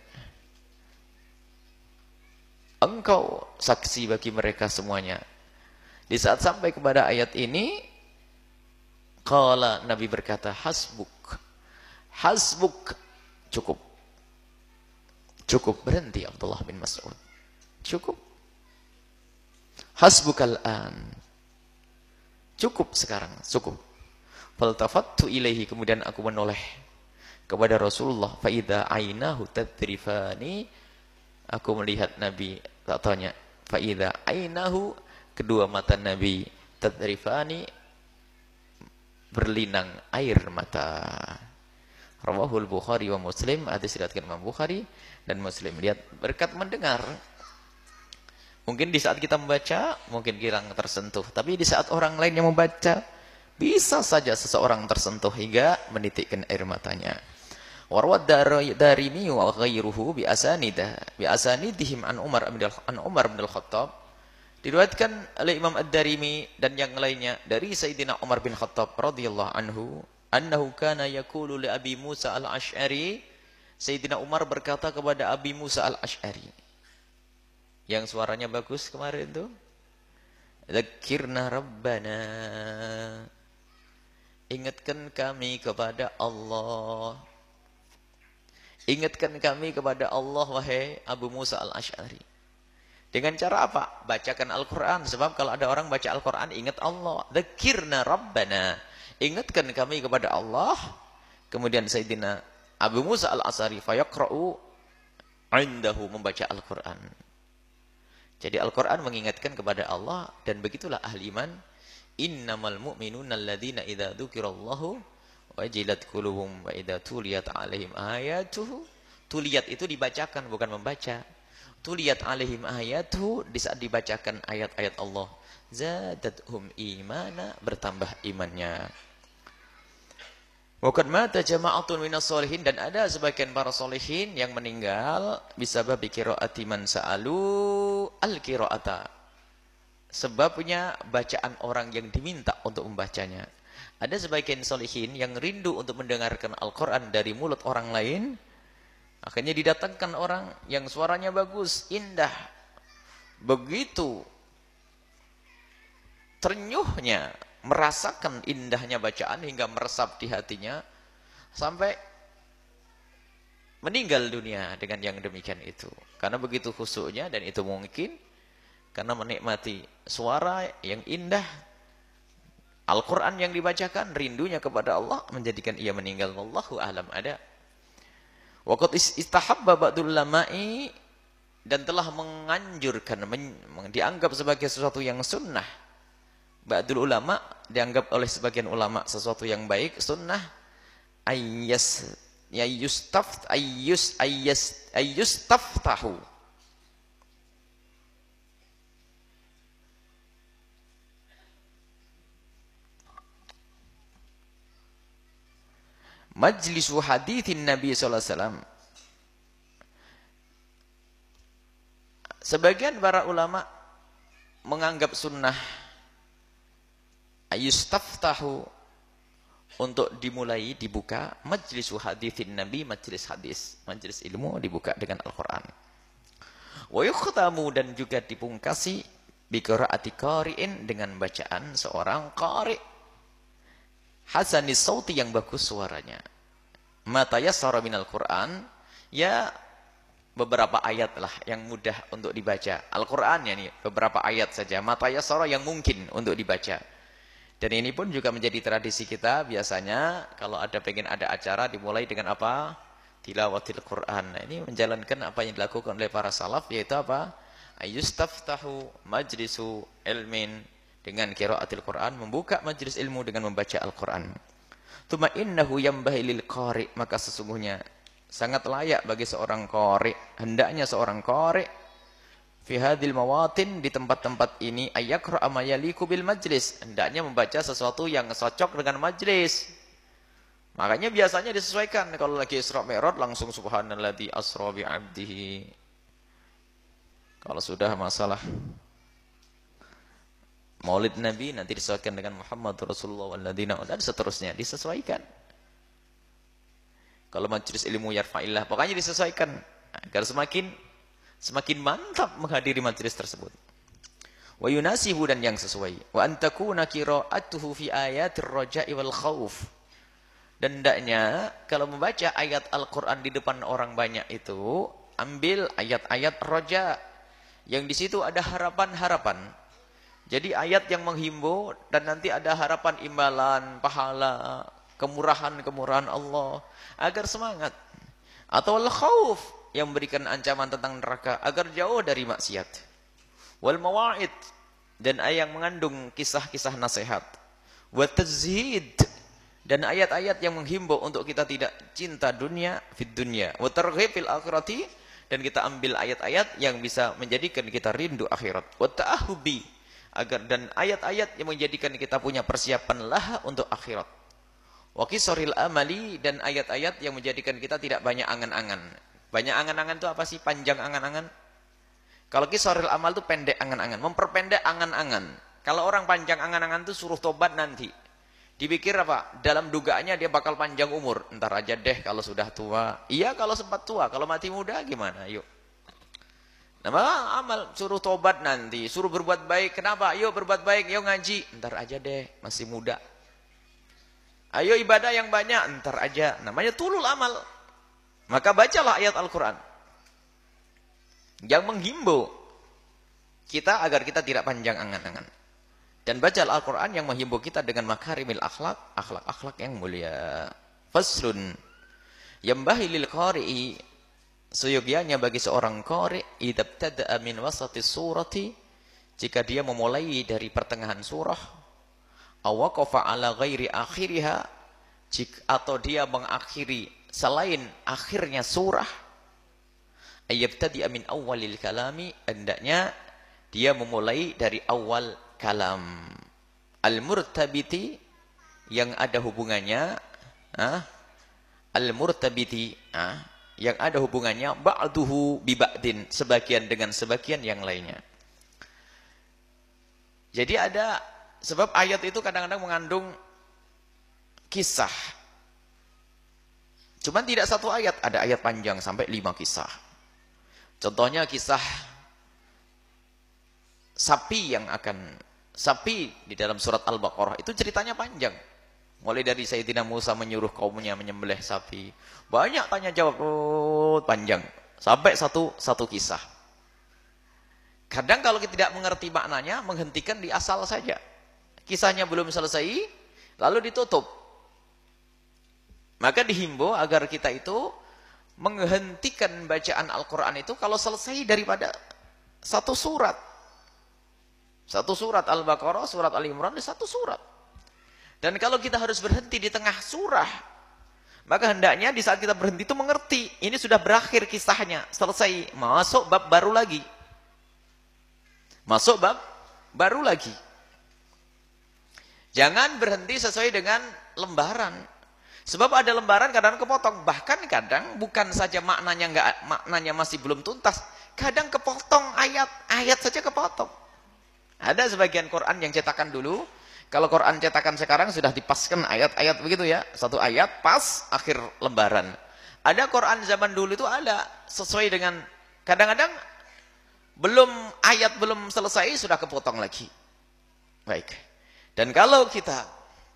engkau saksi bagi mereka semuanya. Di saat sampai kepada ayat ini, qala, Nabi berkata, hasbuk, hasbuk, cukup, cukup, berhenti Abdullah bin Mas'ud, cukup, hasbukal an, cukup sekarang, cukup. Faltafattu ilaihi, kemudian aku menoleh kepada Rasulullah, fa idza ainahu tadrifani, aku melihat Nabi, tak tanya, fa idza ainahu, kedua mata Nabi, tadrifani, berlinang air mata. Rawahul Bukhari wa Muslim, hadis riwayat Imam Bukhari dan Muslim. Lihat, berkat mendengar. Mungkin di saat kita membaca, mungkin kurang tersentuh. Tapi di saat orang lain yang membaca, bisa saja seseorang tersentuh hingga menitikkan air matanya. Warwad Darimi wa ghairuhu bi asanidah bi asanidihim an Umar an Umar bin Al-Khattab. Diriwayatkan oleh Imam Ad-Darimi dan yang lainnya dari Sayyidina Umar bin Khattab radhiyallahu anhu, annahu kana yaqulu li Abi Musa Al-Asy'ari, Sayyidina Umar berkata kepada Abi Musa Al-Asy'ari, yang suaranya bagus kemarin itu, dzakirna rabbana, ingatkan kami kepada Allah, ingatkan kami kepada Allah wahai Abu Musa Al-Asy'ari. Dengan cara apa? Bacakan Al-Quran. Sebab kalau ada orang baca Al-Quran, ingat Allah. Dzakirna rabbana, ingatkan kami kepada Allah. Kemudian Sayyidina Abu Musa Al-Asy'ari fayaqra'u indahu, membaca Al-Quran. Jadi Al-Quran mengingatkan kepada Allah, dan begitulah ahli iman. Innamal mu'minuna alladzina idza dzukirallahu wajilat qulubuhum wa idza tuliyat 'alaihim ayatuhu. Tuliyat itu dibacakan, bukan membaca. Tuliyat 'alaihim ayatuhu, di saat dibacakan ayat-ayat Allah, zadatuhum imana, bertambah imannya. Wa qad mata jama'atun minas sholihin, dan ada sebagian para sholihin yang meninggal bisabab qiraati man sa'alu al-qiraata, sebabnya bacaan orang yang diminta untuk membacanya. Ada sebagian sholihin yang rindu untuk mendengarkan Al-Quran dari mulut orang lain. Akhirnya didatangkan orang yang suaranya bagus, indah. Begitu ternyuhnya, merasakan indahnya bacaan hingga meresap di hatinya, sampai meninggal dunia dengan yang demikian itu. Karena begitu khusyuknya, dan itu mungkin karena menikmati suara yang indah, Al-Quran yang dibacakan, rindunya kepada Allah menjadikan ia meninggal. Wallahu a'lam. Ada waqad istahabba ba'dul ulama'i, dan telah menganjurkan, men, dianggap sebagai sesuatu yang sunnah. Ba'dul ulama, dianggap oleh sebagian ulama sesuatu yang baik, sunnah. Ayyas ya yustaft ayyus ayyas ayyustaftahu, majlisu hadithin Nabi sallallahu alaihi wasallam. Sebagian para ulama menganggap sunnah ayustaftahu, untuk dimulai, dibuka majlisu hadithin Nabi, majlis hadis, majlis ilmu dibuka dengan Al-Quran. Wa yukhtamu, dan juga dipungkasi bi qiraati qari'in, dengan bacaan seorang qari', hasanis sauti, yang bagus suaranya. Mata yassara minal Qur'an, ya beberapa ayat lah yang mudah untuk dibaca. Al-Qur'an ya nih, beberapa ayat saja. Mata yassara yang mungkin untuk dibaca. Dan ini pun juga menjadi tradisi kita, biasanya kalau ada pengen ada acara dimulai dengan apa? Tilawatil Qur'an. Nah, ini menjalankan apa yang dilakukan oleh para salaf, yaitu apa? Ayustaftahu majlisu ilmin, dengan qiraatil Quran, membuka majlis ilmu dengan membaca Al-Quran. Tuma innahu yambahi lil qari', maka sesungguhnya sangat layak bagi seorang qari', hendaknya seorang qari' fi hadhil mawatin, di tempat-tempat ini, ayaqra ma yaliku bil majlis, hendaknya membaca sesuatu yang cocok dengan majlis. Makanya biasanya disesuaikan. Kalau lagi Isra Mi'raj langsung subhanalladzi asra bi 'abdihi. Kalau sudah masalah Maulid Nabi nanti disesuaikan dengan Muhammad Rasulullah walladzina dan seterusnya disesuaikan. Kalau majelis ilmu yarfa'illah pokoknya disesuaikan agar semakin semakin mantap menghadiri majelis tersebut. Wa yunasibu dan yang sesuai. Wa antakuna qira'atuhu fi ayatir raja'i wal khauf. Dan hendaknya kalau membaca ayat Al-Qur'an di depan orang banyak itu ambil ayat-ayat raja yang di situ ada harapan-harapan. Jadi ayat yang menghimbau dan nanti ada harapan imbalan, pahala, kemurahan-kemurahan Allah agar semangat. Atau al-khauf yang memberikan ancaman tentang neraka agar jauh dari maksiat. Wal mawa'id dan ayat yang mengandung kisah-kisah nasihat. Wa tazhid dan ayat-ayat yang menghimbau untuk kita tidak cinta dunia fid dunya. Wa targhib fil akhirati dan kita ambil ayat-ayat yang bisa menjadikan kita rindu akhirat. Wa ta'ahubi agar dan ayat-ayat yang menjadikan kita punya persiapan laha untuk akhirat. Wa qisaril amali dan ayat-ayat yang menjadikan kita tidak banyak angan-angan. Banyak angan-angan itu apa sih? Panjang angan-angan. Kalau qisaril amal itu pendek angan-angan, memperpendek angan-angan. Kalau orang panjang angan-angan itu suruh tobat nanti. Dipikir apa? Dalam dugaannya dia bakal panjang umur. Entar aja deh kalau sudah tua. Iya kalau sempat tua, kalau mati muda gimana? Yuk. Nah, amal suruh tobat nanti, suruh berbuat baik. Kenapa? Yuk berbuat baik, yuk ngaji. Entar aja deh, masih muda. Ayo ibadah yang banyak, entar aja. Namanya tulul amal. Maka bacalah ayat Al-Quran yang menghimbau kita agar kita tidak panjang angan-angan. Dan baca Al-Quran yang menghimbau kita dengan makarimil akhlak, akhlak-akhlak yang mulia. Faslun yambahi lil qari'i, seyogianya bagi seorang qari' idabtada'a min wasati surati, jika dia memulai dari pertengahan surah, awaqafa ala ghairi akhiriha, atau dia mengakhiri selain akhirnya surah, ayyabtadi'a min awwalil kalami, hendaknya dia memulai dari awal kalam. Al-murtabiti yang ada hubungannya, ah, al-murtabiti ah, yang ada hubungannya ba'duhu bi ba'din, sebagian dengan sebagian yang lainnya. Jadi ada sebab ayat itu kadang-kadang mengandung kisah. Cuman tidak satu ayat, ada ayat panjang sampai lima kisah. Contohnya kisah sapi yang akan sapi di dalam surat Al-Baqarah itu ceritanya panjang. Mulai dari Sayyidina Musa menyuruh kaumnya menyembelih sapi. Banyak tanya jawab, oh, panjang. Sampai satu satu kisah. Kadang kalau kita tidak mengerti maknanya, menghentikan di asal saja. Kisahnya belum selesai, lalu ditutup. Maka dihimbau agar kita itu menghentikan bacaan Al-Quran itu kalau selesai daripada satu surat. Satu surat Al-Baqarah, surat Al-Imran, satu surat. Dan kalau kita harus berhenti di tengah surah, maka hendaknya di saat kita berhenti itu mengerti, ini sudah berakhir kisahnya, selesai, masuk bab baru lagi. Masuk bab baru lagi. Jangan berhenti sesuai dengan lembaran. Sebab ada lembaran kadang kepotong, bahkan kadang bukan saja maknanya enggak, maknanya masih belum tuntas, kadang kepotong ayat, ayat saja kepotong. Ada sebagian Quran yang cetakan dulu, kalau Quran cetakan sekarang sudah dipaskan ayat-ayat begitu ya, satu ayat pas akhir lembaran. Ada Quran zaman dulu itu ada sesuai dengan, kadang-kadang belum ayat belum selesai sudah kepotong lagi. Baik. Dan kalau kita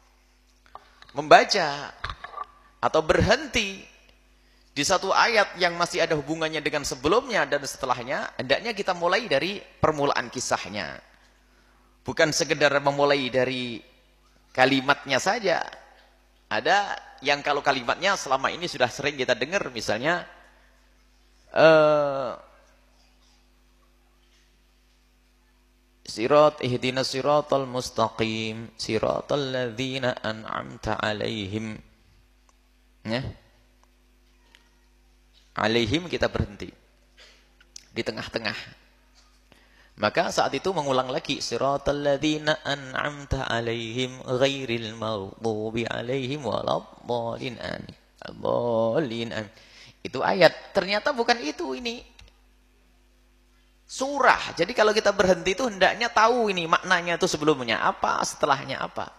membaca atau berhenti di satu ayat yang masih ada hubungannya dengan sebelumnya dan setelahnya, hendaknya kita mulai dari permulaan kisahnya. Bukan sekedar memulai dari kalimatnya saja. Ada yang kalau kalimatnya selama ini sudah sering kita dengar, misalnya uh, Sirat ihdinas siratal mustaqim siratal ladzina an'amta alaihim. Ya. Alaihim kita berhenti di tengah-tengah. Maka saat itu mengulang lagi siratal ladzina an'amta 'alaihim ghairil maghdubi 'alaihim waladdallin amin. Ad-dallin amin. Itu ayat. Ternyata bukan itu ini. Surah. Jadi kalau kita berhenti itu hendaknya tahu ini maknanya itu sebelumnya apa, setelahnya apa.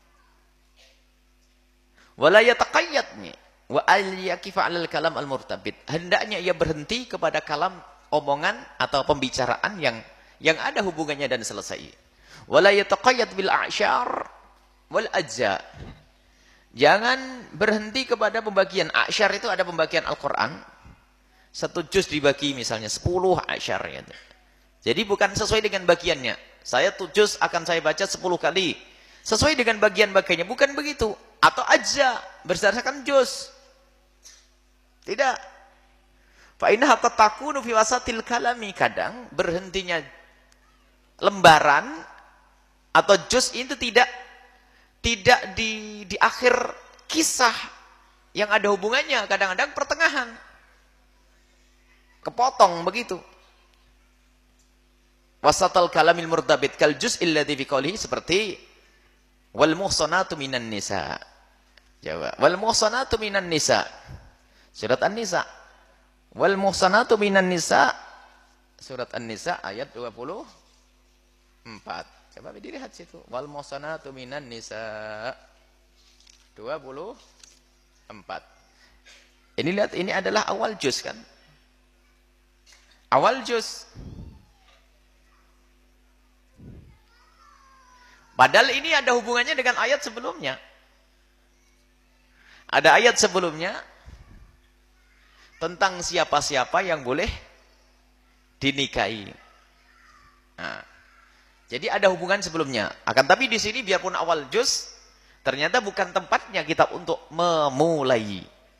Wala yataqayyadni wa al-yaqifa 'alal kalam al-murtabit. Hendaknya ia berhenti kepada kalam omongan atau pembicaraan yang yang ada hubungannya dan selesai. Wala yataqayyad bil a'syar wal ajza. Jangan berhenti kepada pembagian. A'syar itu ada pembagian Al-Qur'an. Satu juz dibagi misalnya sepuluh a'syar gitu. Jadi bukan sesuai dengan bagiannya. Saya tuh juz akan saya baca sepuluh kali. Sesuai dengan bagian-bagiannya, bukan begitu. Atau ajza berdasarkan juz. Tidak. Fa innaha qad takunu fi wasatil kalami, kadang berhentinya lembaran atau juz itu tidak tidak di di akhir kisah yang ada hubungannya, kadang-kadang pertengahan. Kepotong begitu. Wasatal kalamil murtabit kal juz'il ladzi fi qoulihi, seperti wal muhsanatu minan nisa. Jawab. Wal muhsanatu minan nisa. Surat An-Nisa. Wal muhsanatu minan nisa. Surat An-Nisa ayat dua puluh empat. Coba dilihat situ. Wal muhsanatu minan nisa. dua puluh empat. Ini lihat, ini adalah awal juz kan? Awal juz. Padahal ini ada hubungannya dengan ayat sebelumnya. Ada ayat sebelumnya tentang siapa-siapa yang boleh dinikahi. Nah, jadi ada hubungan sebelumnya. Akan tapi di sini biarpun awal juz, ternyata bukan tempatnya kita untuk memulai.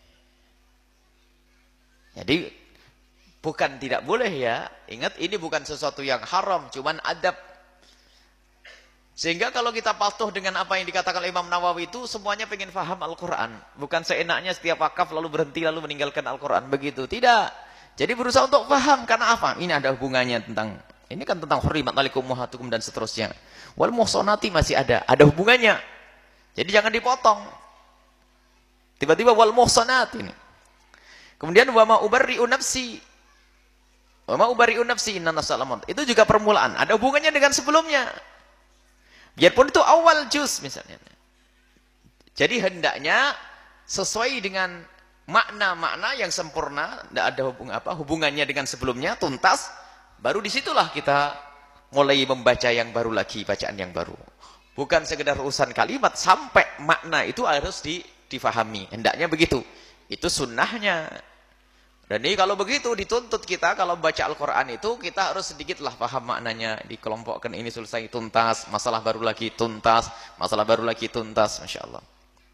Jadi bukan tidak boleh ya. Ingat, ini bukan sesuatu yang haram, cuman adab. Sehingga kalau kita patuh dengan apa yang dikatakan Imam Nawawi itu, semuanya pengen faham Al-Quran. Bukan seenaknya setiap wakaf lalu berhenti lalu meninggalkan Al-Quran. Begitu. Tidak. Jadi berusaha untuk faham. Karena apa? Ini ada hubungannya tentang, ini kan tentang hurrimat alaikum ummahatukum dan seterusnya. Wal muhsanati masih ada. Ada hubungannya. Jadi jangan dipotong. Tiba-tiba wal muhsanat ini. Kemudian wa ma ubarri'u nafsi. Wa ma ubarri'u nafsi inna nafsa lamut. Itu juga permulaan. Ada hubungannya dengan sebelumnya. Biarpun itu awal juz misalnya. Jadi hendaknya sesuai dengan makna-makna yang sempurna, tidak ada hubung apa hubungannya dengan sebelumnya, tuntas. Baru disitulah kita mulai membaca yang baru lagi, bacaan yang baru. Bukan sekedar urusan kalimat, sampai makna itu harus di, difahami. Hendaknya begitu. Itu sunnahnya. Dan ini kalau begitu dituntut kita kalau baca Al-Quran itu kita harus sedikitlah paham maknanya, dikelompokkan ini selesai tuntas, masalah baru lagi tuntas, masalah baru lagi tuntas, Masya Allah.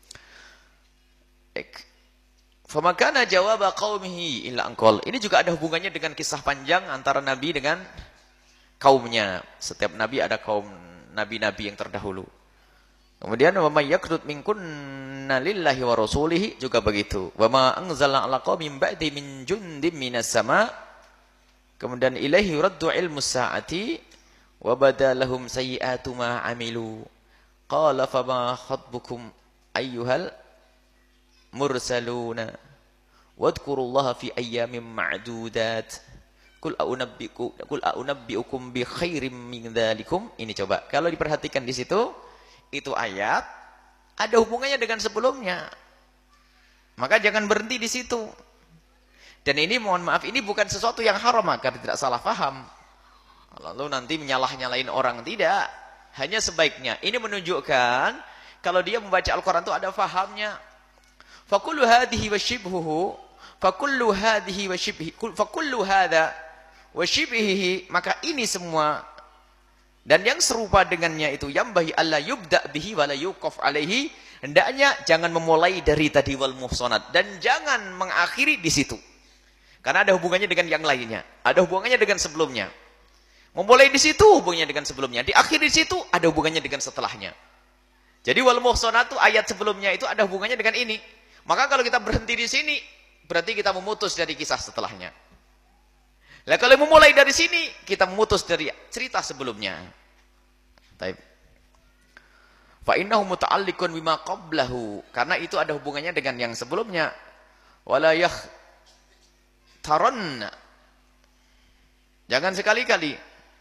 Famakana jawab qaumihi illa anqal. Ini juga ada hubungannya dengan kisah panjang antara Nabi dengan kaumnya. Setiap Nabi ada kaum Nabi-Nabi yang terdahulu. Kemudian wa may yakrut minkunna lillahi wa rasulihi, juga begitu. Wa ma anzalna 'ala qaumin ba'di min jundin minas sama. Kemudian ilaihi raddu ilmus sa'ati wa badalahum sayyi'atu ma 'amilu. Qala fa ma khatbukum ayyuhal mursaluna wadhkurullaha fi ayyamin ma'dudat. Qul a'unabbiku qul a'unabbiukum bi khairim min dzalikum. Ini coba kalau diperhatikan di situ, itu ayat ada hubungannya dengan sebelumnya. Maka jangan berhenti di situ. Dan ini mohon maaf, ini bukan sesuatu yang haram agar tidak salah paham. Lalu nanti menyalah-nyalain orang, tidak. Hanya sebaiknya. Ini menunjukkan kalau dia membaca Al-Quran itu ada fahamnya. Fakullu hadhihi wa shibhuhu, fakullu hadhihi wa shibhi, fakullu hadha wa shibhihi, maka ini semua dan yang serupa dengannya itu yambahi alla yubda bihi wa la yuqaf alaihi, hendaknya jangan memulai dari tadi wal muhsanat dan jangan mengakhiri di situ. Karena ada hubungannya dengan yang lainnya, ada hubungannya dengan sebelumnya. Memulai di situ hubungannya dengan sebelumnya, di akhir di situ ada hubungannya dengan setelahnya. Jadi wal muhsanat itu ayat sebelumnya itu ada hubungannya dengan ini. Maka kalau kita berhenti di sini, berarti kita memutus dari kisah setelahnya. Lah kalau memulai dari sini, kita memutus dari cerita sebelumnya. Taib. Fa innahu muta'alliqun bima qablahu, karena itu ada hubungannya dengan yang sebelumnya. Wala yakhtaranna, jangan sekali-kali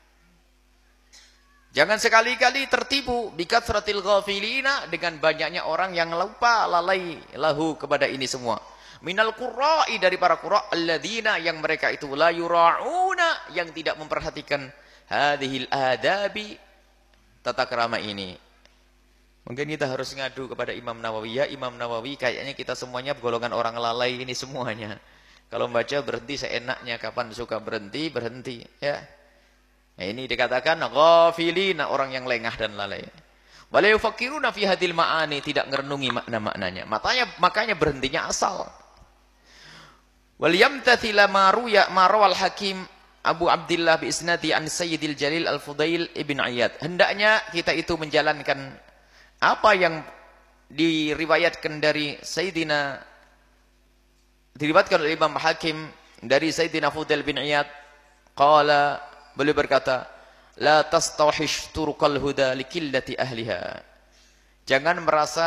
jangan sekali-kali tertipu bikatsratil ghafilina, dengan banyaknya orang yang lupa lalai lahu kepada ini semua. Minal qurra'i, dari para qurra' alladzina, yang mereka itu la yura'una, yang tidak memperhatikan hadhil adabi, tata krama ini. Mungkin kita harus ngadu kepada Imam Nawawi. Ya Imam Nawawi, kayaknya kita semuanya golongan orang lalai ini semuanya. Kalau membaca berhenti seenaknya, kapan suka berhenti, berhenti. Ya. Nah, ini dikatakan ghafilina, orang yang lengah dan lalai. Wala yufakkiruna fi hadhil ma'ani, tidak merenungi makna-maknanya. Makanya makanya berhentinya asal. Wal yamtathila ma ruya ma rawal Hakim Abu Abdullah bi isnadi an Sayyidil Jalil Al-Fudail Ibn Iyad. Hendaknya kita itu menjalankan apa yang diriwayatkan dari Sayyidina, diriwayatkan oleh Imam Hakim dari Sayyidina Fudail bin Iyad. Qala, beliau berkata, la tastawhish turuqal huda likillati ahliha. Jangan merasa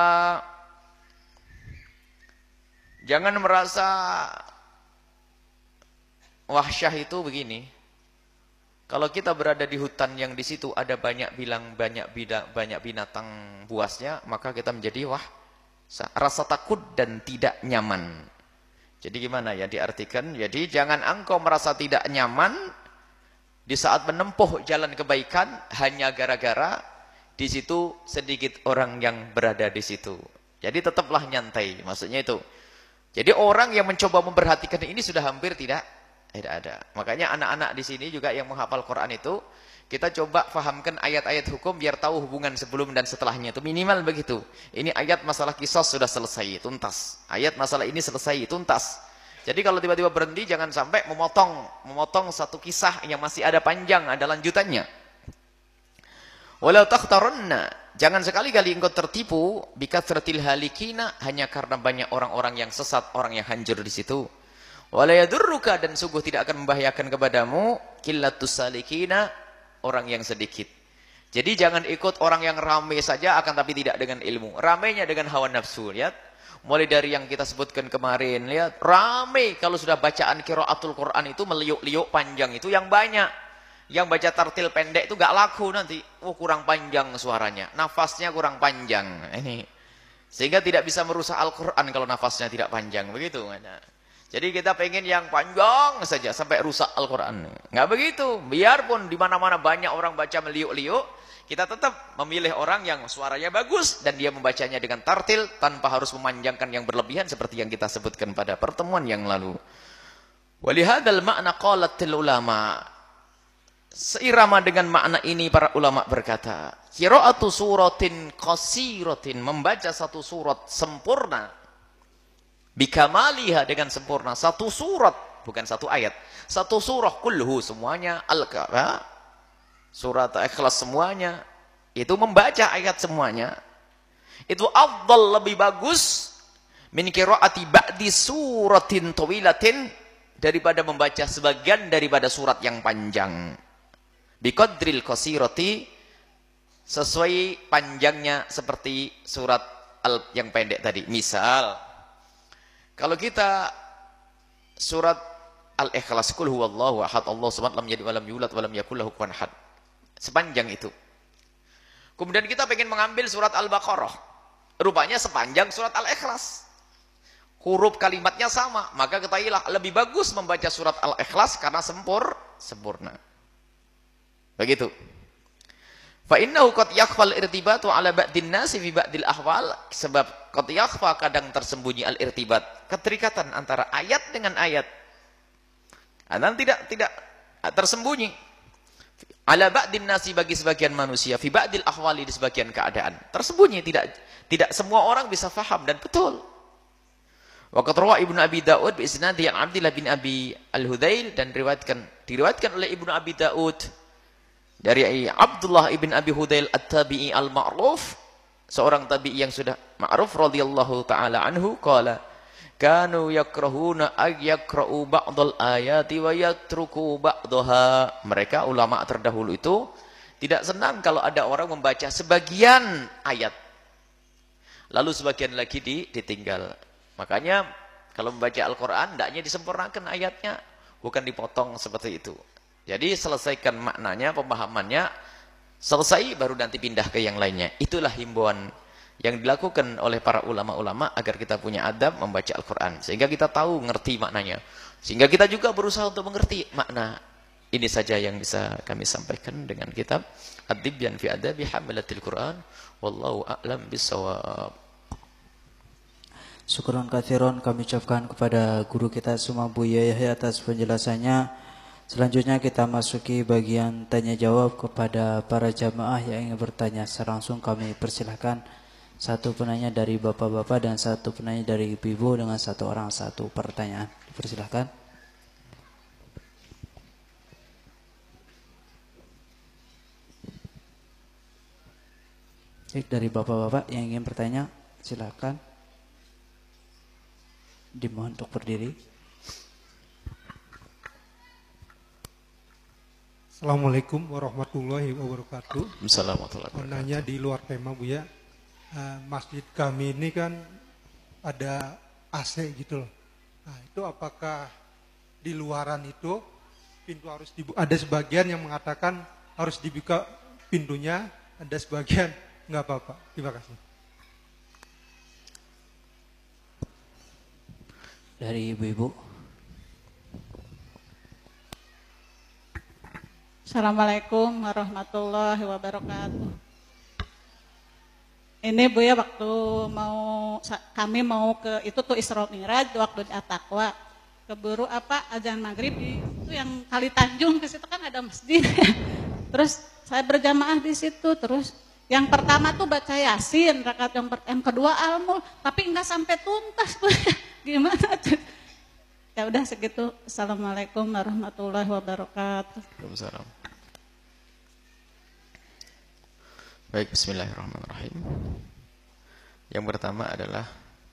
Jangan merasa wahsyah itu begini. Kalau kita berada di hutan yang di situ ada banyak bilang banyak bida, banyak binatang buasnya, maka kita menjadi wah rasa takut dan tidak nyaman. Jadi gimana ya diartikan? Jadi jangan engkau merasa tidak nyaman di saat menempuh jalan kebaikan hanya gara-gara di situ sedikit orang yang berada di situ. Jadi tetaplah nyantai, maksudnya itu. Jadi orang yang mencoba memperhatikan ini sudah hampir tidak tidak ada. Makanya anak-anak di sini juga yang menghafal Quran itu, kita coba fahamkan ayat-ayat hukum biar tahu hubungan sebelum dan setelahnya itu minimal begitu. Ini ayat masalah kisah sudah selesai, tuntas. Ayat masalah ini selesai, tuntas. Jadi kalau tiba-tiba berhenti jangan sampai memotong memotong satu kisah yang masih ada panjang, ada lanjutannya. Walau takhtarunna, jangan sekali-kali engkau tertipu bikatsratil halikina, hanya karena banyak orang-orang yang sesat, orang yang hancur di situ. Wala yadurruka, dan sungguh tidak akan membahayakan kepadamu qillatus salikina, orang yang sedikit. Jadi jangan ikut orang yang ramai saja akan tapi tidak dengan ilmu. Ramainya dengan hawa nafsu, lihat. Mulai dari yang kita sebutkan kemarin, lihat, ramai kalau sudah bacaan qiraatul Quran itu meliuk-liuk panjang itu yang banyak. Yang baca tartil pendek itu gak laku nanti. Oh, kurang panjang suaranya, nafasnya kurang panjang. Ini sehingga tidak bisa merusak Al-Quran kalau nafasnya tidak panjang, begitu. Jadi kita pengen yang panjang saja sampai rusak Al-Quran. Nggak begitu. Biarpun di mana-mana banyak orang baca meliuk-liuk, kita tetap memilih orang yang suaranya bagus dan dia membacanya dengan tartil tanpa harus memanjangkan yang berlebihan seperti yang kita sebutkan pada pertemuan yang lalu. Walihadzal makna qalatil ulama. Seirama dengan makna ini para ulama berkata, qiraatu suratin qasiratin, membaca satu surat sempurna, bikamaliha, dengan sempurna, satu surat, bukan satu ayat, satu surah kulhu semuanya, al-Qur'an, surat Ikhlas semuanya, itu membaca ayat semuanya, itu afdal, lebih bagus, min qiraati ba'di suratin tawilatin, daripada membaca sebagian daripada surat yang panjang. Biqadril qasirati, sesuai panjangnya seperti surat al yang pendek tadi. Misal, kalau kita surat Al-Ikhlas, qul huwallahu ahad, Allahu samad, lam yalid walam yulad walam yakul lahu kufuwan ahad, sepanjang itu. Kemudian kita pengen mengambil surat Al-Baqarah, rupanya sepanjang surat Al-Ikhlas, huruf kalimatnya sama, maka ketahuilah lebih bagus membaca surat Al-Ikhlas karena sempur sempurna. Begitu. Fa innahu qad yakhfal irtibatu ala ba'din nasi fi ba'dil ahwal, sebab qad yakhfa, kadang tersembunyi al irtibat, keterikatan antara ayat dengan ayat. Dan tidak tidak tersembunyi ala ba'din nasi, bagi sebagian manusia, fi ba'dil ahwali, di sebagian keadaan. Tersembunyi, tidak tidak semua orang bisa faham dan betul. Wa qad rawa Ibnu Abi Daud bi isnadi an Abdullah bin Abi Al-Hudzail, dan diriwayatkan diriwayatkan oleh Ibnu Abi Daud dari Abdullah ibn Abi Hudzail at-Tabi'i al-Ma'ruf, seorang tabi'i yang sudah ma'ruf radhiyallahu taala anhu, qala Kanu yakrahuna ay yakra'u ba'dal ayati wa yatruku ba'daha. Mereka ulama terdahulu itu tidak senang kalau ada orang membaca sebagian ayat lalu sebagian lagi ditinggal. Makanya kalau membaca Al-Qur'an hendaknya disempurnakan ayatnya, bukan dipotong seperti itu. Jadi selesaikan maknanya, pemahamannya, selesai baru nanti pindah ke yang lainnya. Itulah himbauan yang dilakukan oleh para ulama-ulama agar kita punya adab membaca Al-Qur'an sehingga kita tahu, ngerti maknanya. Sehingga kita juga berusaha untuk mengerti makna. Ini saja yang bisa kami sampaikan dengan kitab Ad-Dibyan fi Adabi Hamilatil Qur'an. Wallahu a'lam bissawab. Syukron katsiron kami ucapkan kepada guru kita semua Buya Yahya atas penjelasannya. Selanjutnya kita masuki bagian tanya jawab kepada para jamaah yang ingin bertanya secara langsung. Kami persilahkan satu penanya dari bapak-bapak dan satu penanya dari ibu-ibu dengan satu orang satu pertanyaan. Persilahkan. Baik, dari bapak-bapak yang ingin bertanya silakan. Dimohon untuk berdiri. Assalamualaikum warahmatullahi wabarakatuh. Assalamualaikum. Menanya di luar tema Bu ya, uh, masjid kami ini kan ada A C gitu loh. Nah itu apakah di luaran itu pintu harus dibuka? Ada sebagian yang mengatakan harus dibuka pintunya, ada sebagian nggak apa-apa. Terima kasih. Dari ibu-ibu. Assalamualaikum warahmatullahi wabarakatuh. Ini Bu ya, waktu mau kami mau ke itu tuh Isra Mi'raj waktu di At-Taqwa, keburu apa azan maghrib itu yang Kali Tanjung, ke situ kan ada masjid. Terus saya berjamaah di situ, terus yang pertama tuh baca Yasin, rakaat yang, yang kedua Al-Mulk, tapi enggak sampai tuntas Bu. Gimana tuh? Ya udah segitu. Assalamualaikum warahmatullahi wabarakatuh. Waalaikumsalam. Baik, bismillahirrahmanirrahim. Yang pertama adalah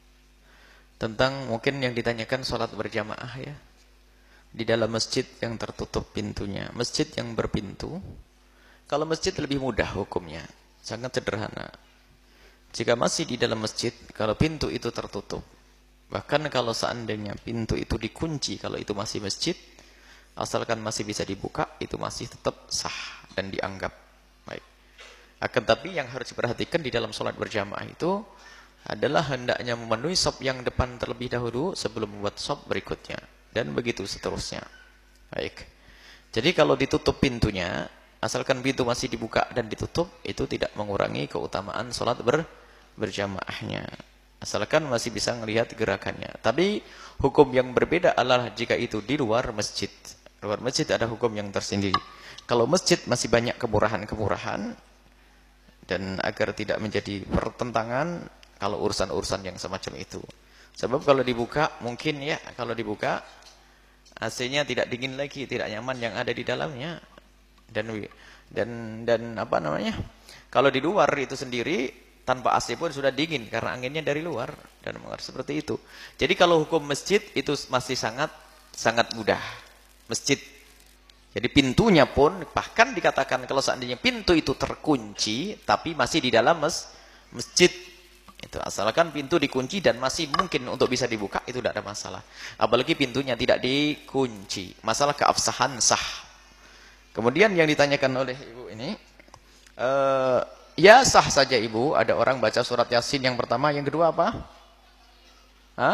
tentang mungkin yang ditanyakan sholat berjamaah ya. Di dalam masjid yang tertutup pintunya. Masjid yang berpintu. Kalau masjid lebih mudah hukumnya. Sangat sederhana. Jika masih di dalam masjid, kalau pintu itu tertutup. Bahkan kalau seandainya pintu itu dikunci, kalau itu masih masjid, asalkan masih bisa dibuka, itu masih tetap sah dan dianggap baik. Akan tapi yang harus diperhatikan di dalam sholat berjamaah itu adalah hendaknya memenuhi shaf yang depan terlebih dahulu sebelum membuat shaf berikutnya. Dan begitu seterusnya. Baik. Jadi kalau ditutup pintunya, asalkan pintu masih dibuka dan ditutup, itu tidak mengurangi keutamaan sholat ber, berjamaahnya. Asalkan masih bisa melihat gerakannya. Tapi hukum yang berbeda adalah jika itu di luar masjid. Luar masjid ada hukum yang tersendiri. Kalau masjid masih banyak kemurahan-kemurahan, dan agar tidak menjadi pertentangan kalau urusan-urusan yang semacam itu. Sebab kalau dibuka, mungkin ya, kalau dibuka, A C-nya tidak dingin lagi, tidak nyaman yang ada di dalamnya. Dan dan dan apa namanya? Kalau di luar itu sendiri, tanpa A C pun sudah dingin karena anginnya dari luar dan seperti itu. Jadi kalau hukum masjid itu masih sangat sangat mudah. Masjid. Jadi pintunya pun bahkan dikatakan kalau seandainya pintu itu terkunci tapi masih di dalam mes, masjid. Itu asalkan pintu dikunci dan masih mungkin untuk bisa dibuka itu tidak ada masalah. Apalagi pintunya tidak dikunci. Masalah keabsahan sah. Kemudian yang ditanyakan oleh ibu ini eh ya sah saja ibu, ada orang baca surat Yasin yang pertama, yang kedua apa? Hah?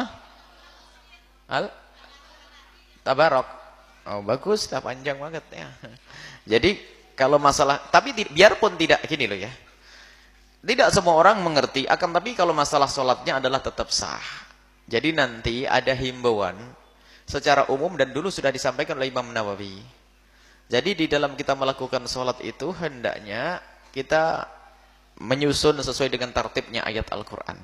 Al? Tabarok. Oh bagus, tak panjang banget ya. Jadi kalau masalah, tapi biarpun tidak, gini loh ya. Tidak semua orang mengerti, akan tapi kalau masalah sholatnya adalah tetap sah. Jadi nanti ada himbauan secara umum dan dulu sudah disampaikan oleh Imam Nawawi. Jadi di dalam kita melakukan sholat itu hendaknya kita menyusun sesuai dengan tertibnya ayat Al-Quran.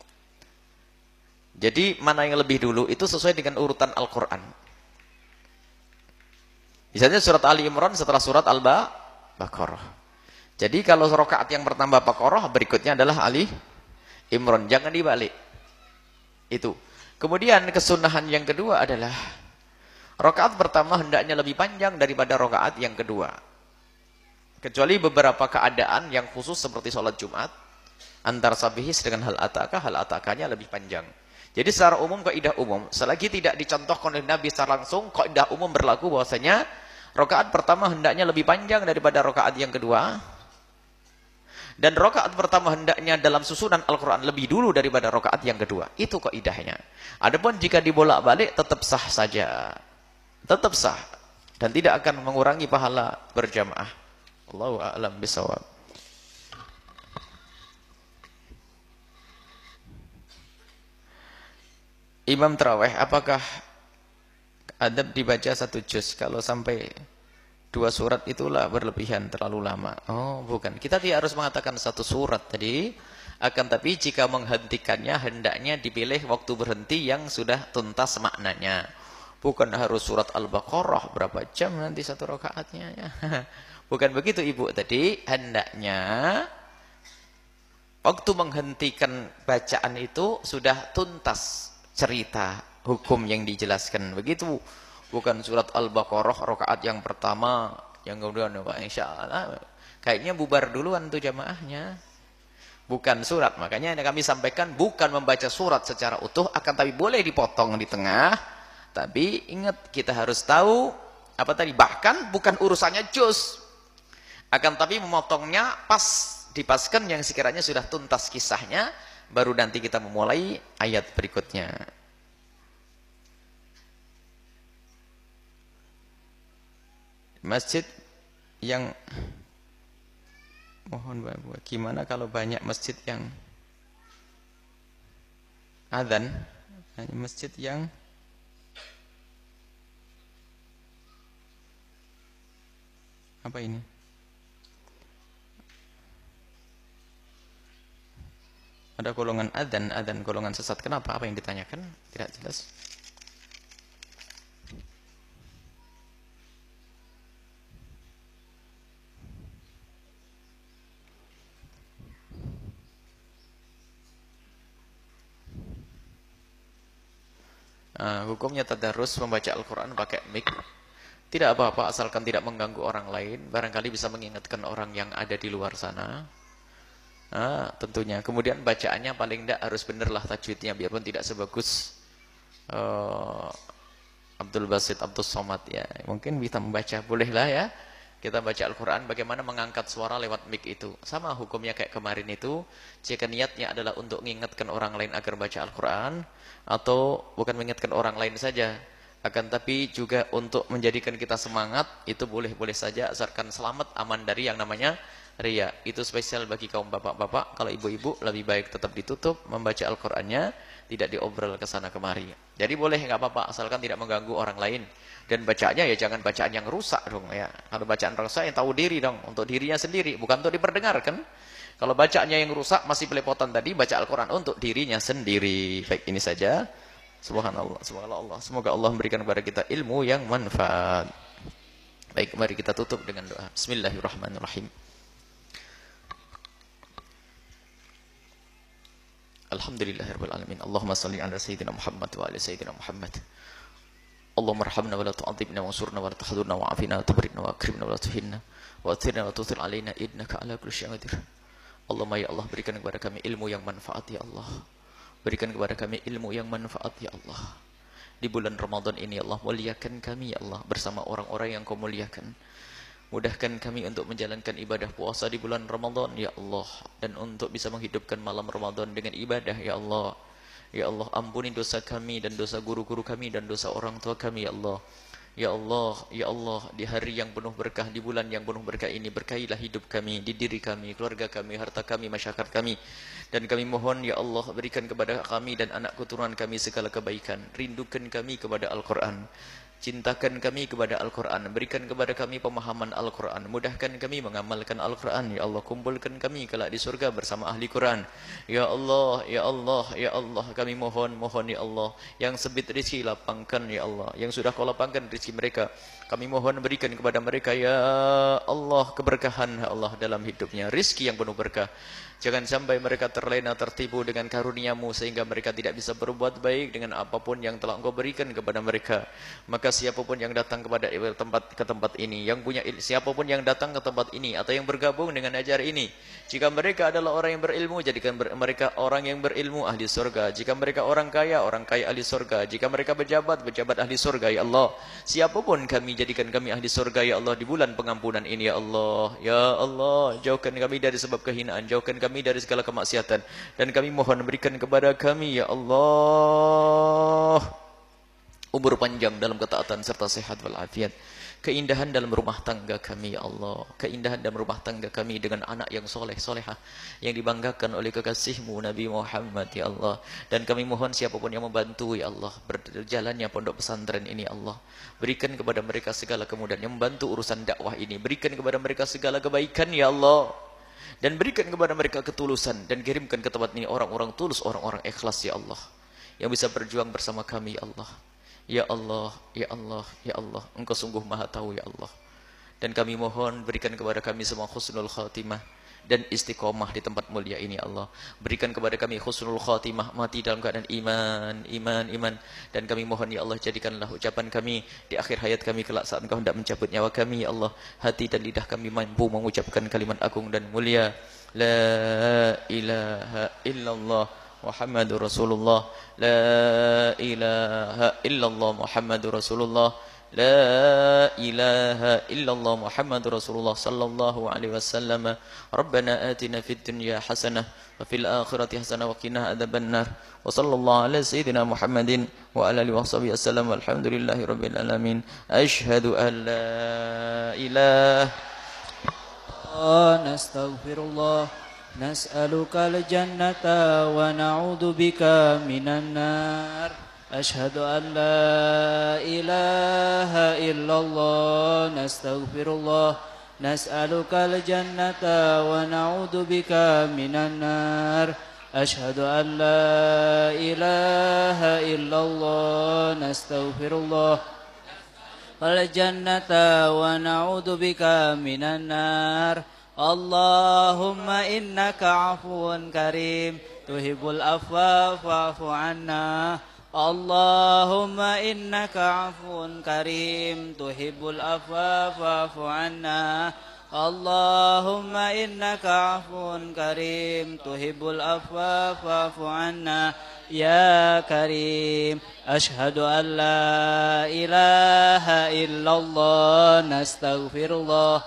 Jadi mana yang lebih dulu itu sesuai dengan urutan Al-Quran. Misalnya surat Ali Imran setelah surat Al-Baqarah. Jadi kalau rakaat yang pertama Baqarah, berikutnya adalah Ali Imran. Jangan dibalik. Itu. Kemudian kesunahan yang kedua adalah rakaat pertama hendaknya lebih panjang daripada rakaat yang kedua. Kecuali beberapa keadaan yang khusus seperti sholat Jumat, antar sabihis dengan hal ataka, hal atakanya lebih panjang. Jadi secara umum, kaidah umum, selagi tidak dicontohkan oleh Nabi secara langsung, kaidah umum berlaku bahwasanya rakaat pertama hendaknya lebih panjang daripada rakaat yang kedua. Dan rakaat pertama hendaknya dalam susunan Al-Quran lebih dulu daripada rakaat yang kedua. Itu kaidahnya. Adapun jika dibolak-balik tetap sah saja. Tetap sah. Dan tidak akan mengurangi pahala berjamaah. Allahu a'lam bishawab. Imam Tarawih, apakah adab dibaca satu juz? Kalau sampai dua surat itulah berlebihan, terlalu lama. Oh, bukan. Kita tidak harus mengatakan satu surat tadi. Akan tapi jika menghentikannya, hendaknya dipilih waktu berhenti yang sudah tuntas maknanya. Bukan harus surat Al-Baqarah berapa jam nanti satu rakaatnya. Ya. Bukan begitu Ibu tadi. Hendaknya waktu menghentikan bacaan itu sudah tuntas cerita hukum yang dijelaskan. Begitu. Bukan surat Al-Baqarah rakaat yang pertama, yang kemudian insya Allah kayaknya bubar duluan tuh jamaahnya. Bukan surat. Makanya kami sampaikan bukan membaca surat secara utuh, akan tapi boleh dipotong di tengah. Tapi ingat, kita harus tahu apa tadi, bahkan bukan urusannya juz. Akan tapi memotongnya pas, dipaskan yang sekiranya sudah tuntas kisahnya, baru nanti kita memulai ayat berikutnya. Masjid yang mohon Bapak, gimana kalau banyak masjid yang adzan, masjid yang apa ini? Ada golongan adzan, adzan golongan sesat. Kenapa? Apa yang ditanyakan? Tidak jelas. Uh, hukumnya tadarus membaca Al-Quran pakai mic. Tidak apa-apa asalkan tidak mengganggu orang lain. Barangkali bisa mengingatkan orang yang ada di luar sana. Uh, tentunya. Kemudian bacaannya paling tidak harus benerlah tajwidnya, biarpun tidak sebagus uh, Abdul Basit, Abdul Somad ya. Mungkin bisa membaca, bolehlah ya. Kita baca Al-Quran, bagaimana mengangkat suara lewat mic itu. Sama hukumnya kayak kemarin itu. Jika niatnya adalah untuk mengingatkan orang lain agar baca Al-Quran, atau bukan mengingatkan orang lain saja, akan tapi juga untuk menjadikan kita semangat, itu boleh-boleh saja, asalkan selamat, aman dari yang namanya riya. Itu spesial bagi kaum bapak-bapak. Kalau ibu-ibu lebih baik tetap ditutup, membaca Al-Qurannya, tidak diobrol ke sana kemari. Jadi boleh, nggak apa-apa, asalkan tidak mengganggu orang lain. Dan bacaannya ya jangan bacaan yang rusak dong ya. Kalau bacaan rusak yang tahu diri dong, untuk dirinya sendiri, bukan untuk diperdengarkan. Kalau bacaannya yang rusak masih belepotan tadi, baca Al-Quran untuk dirinya sendiri. Baik, ini saja. Subhanallah, subhanallah. Semoga Allah memberikan kepada kita ilmu yang manfaat. Baik, mari kita tutup dengan doa. Bismillahirrahmanirrahim. Alhamdulillahirabbil alamin. Allahumma shalli ala sayyidina Muhammad wa ala sayyidina Muhammad. Allahumma arhamna wa la tu'adzibna wa ansurna wa la tahdurna wa afina wa tabrirna wa akrimna wa la tuhinna wa athirna wa tuthir alaina innaka ala kulli syai'in qadir. Allahumma ya Allah, berikan kepada kami ilmu yang manfaat ya Allah. Berikan kepada kami ilmu yang manfaat ya Allah. Di bulan Ramadan ini ya Allah, muliakan kami ya Allah bersama orang-orang yang Kau muliakan. Mudahkan kami untuk menjalankan ibadah puasa di bulan Ramadan ya Allah, dan untuk bisa menghidupkan malam Ramadan dengan ibadah ya Allah. Ya Allah, ampuni dosa kami dan dosa guru-guru kami dan dosa orang tua kami ya Allah. Ya Allah, ya Allah, di hari yang penuh berkah, di bulan yang penuh berkah ini, berkahilah hidup kami, di diri kami, keluarga kami, harta kami, masyarakat kami. Dan kami mohon ya Allah, berikan kepada kami dan anak keturunan kami segala kebaikan. Rindukan kami kepada Al-Quran. Cintakan kami kepada Al-Quran. Berikan kepada kami pemahaman Al-Quran. Mudahkan kami mengamalkan Al-Quran. Ya Allah, kumpulkan kami kelak di surga bersama ahli Quran. Ya Allah, ya Allah, ya Allah. Kami mohon, mohon ya Allah. Yang sempit rezeki lapangkan ya Allah. Yang sudah Kau lapangkan rezeki mereka, Kami mohon berikan kepada mereka ya Allah keberkahan ya Allah dalam hidupnya, rizki yang penuh berkah. Jangan sampai mereka terlena tertipu dengan karunia-Mu sehingga mereka tidak bisa berbuat baik dengan apapun yang telah Engkau berikan kepada mereka. Maka siapapun yang datang kepada tempat ke tempat ini, yang punya siapapun yang datang ke tempat ini atau yang bergabung dengan ajar ini, jika mereka adalah orang yang berilmu, jadikan ber, mereka orang yang berilmu ahli surga. Jika mereka orang kaya, orang kaya ahli surga. Jika mereka pejabat, pejabat ahli surga ya Allah. Siapapun kami, jadikan kami ahli surga ya Allah di bulan pengampunan ini ya Allah. Ya Allah, jauhkan kami dari sebab kehinaan, jauhkan kami dari segala kemaksiatan, dan kami mohon berikan kepada kami ya Allah umur panjang dalam ketaatan serta sehat walafiat, keindahan dalam rumah tangga kami ya Allah, keindahan dalam rumah tangga kami dengan anak yang soleh solehah yang dibanggakan oleh kekasih-Mu Nabi Muhammad ya Allah. Dan kami mohon siapapun yang membantu ya Allah berjalannya pondok pesantren ini Allah, berikan kepada mereka segala kemudahan yang membantu urusan dakwah ini, berikan kepada mereka segala kebaikan ya Allah, dan berikan kepada mereka ketulusan, dan kirimkan ke tempat ini orang-orang tulus, orang-orang ikhlas ya Allah, yang bisa berjuang bersama kami ya Allah. Ya Allah, ya Allah, ya Allah, Engkau sungguh maha tahu ya Allah. Dan kami mohon berikan kepada kami semua husnul khatimah dan istiqomah di tempat mulia ini Allah. Berikan kepada kami husnul khatimah, mati dalam keadaan iman, iman, iman. Dan kami mohon ya Allah, jadikanlah ucapan kami di akhir hayat kami kelak saat Engkau hendak mencabut nyawa kami ya Allah, hati dan lidah kami mampu mengucapkan kalimat agung dan mulia la ilaha illallah Muhammadur Rasulullah, la ilaha illallah Muhammadur Rasulullah, la ilaha illallah Muhammadur Rasulullah sallallahu alaihi wasallam. Rabbana atina fid dunya hasanah wa fil akhirati hasanah wa qina adzabannar. Wa sallallahu ala sayyidina Muhammadin wa ala alihi washabihi wasallam. Walhamdulillahi rabbil alamin. Asyhadu an la ilaha illallah, nastaghfirullah. نسألك الجنة ونعوذ بك من النار. أشهد أن لا إله إلا الله نستغفر الله. نسألك الجنة ونعوذ بك من النار. أشهد أن لا إله إلا الله نستغفر الله. الجنة ونعوذ بك من النار. اللهم إنك عفو كريم تحب العفو فاعف عنا. اللهم إنك عفو كريم تحب العفو فاعف عنا. اللهم إنك عفو كريم تحب العفو فاعف عنا يا كريم. أشهد أن لا إله إلا الله نستغفر الله.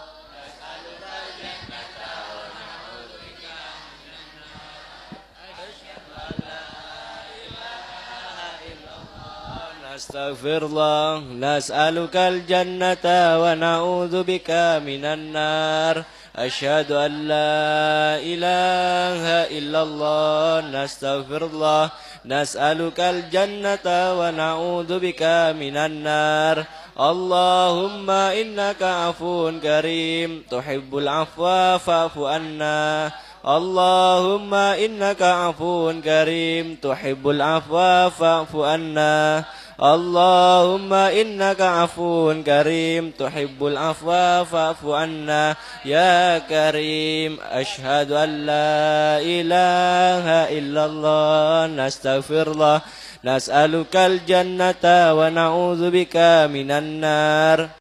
نستغفر الله. نسألك الجنة ونعوذ بك من النار. أشهد أن لا إله إلا الله نستغفر الله. نسألك الجنة ونعوذ بك من النار. اللهم إنك عفو كريم تحب العفو فاعف عنا. اللهم إنك عفو كريم تحب العفو فاعف عنا. اللهم إنك عفو كريم تحب العفو فاعف عنا يا كريم. أشهد أن لا إله إلا الله نستغفر الله. نسألك الجنة ونعوذ بك من النار.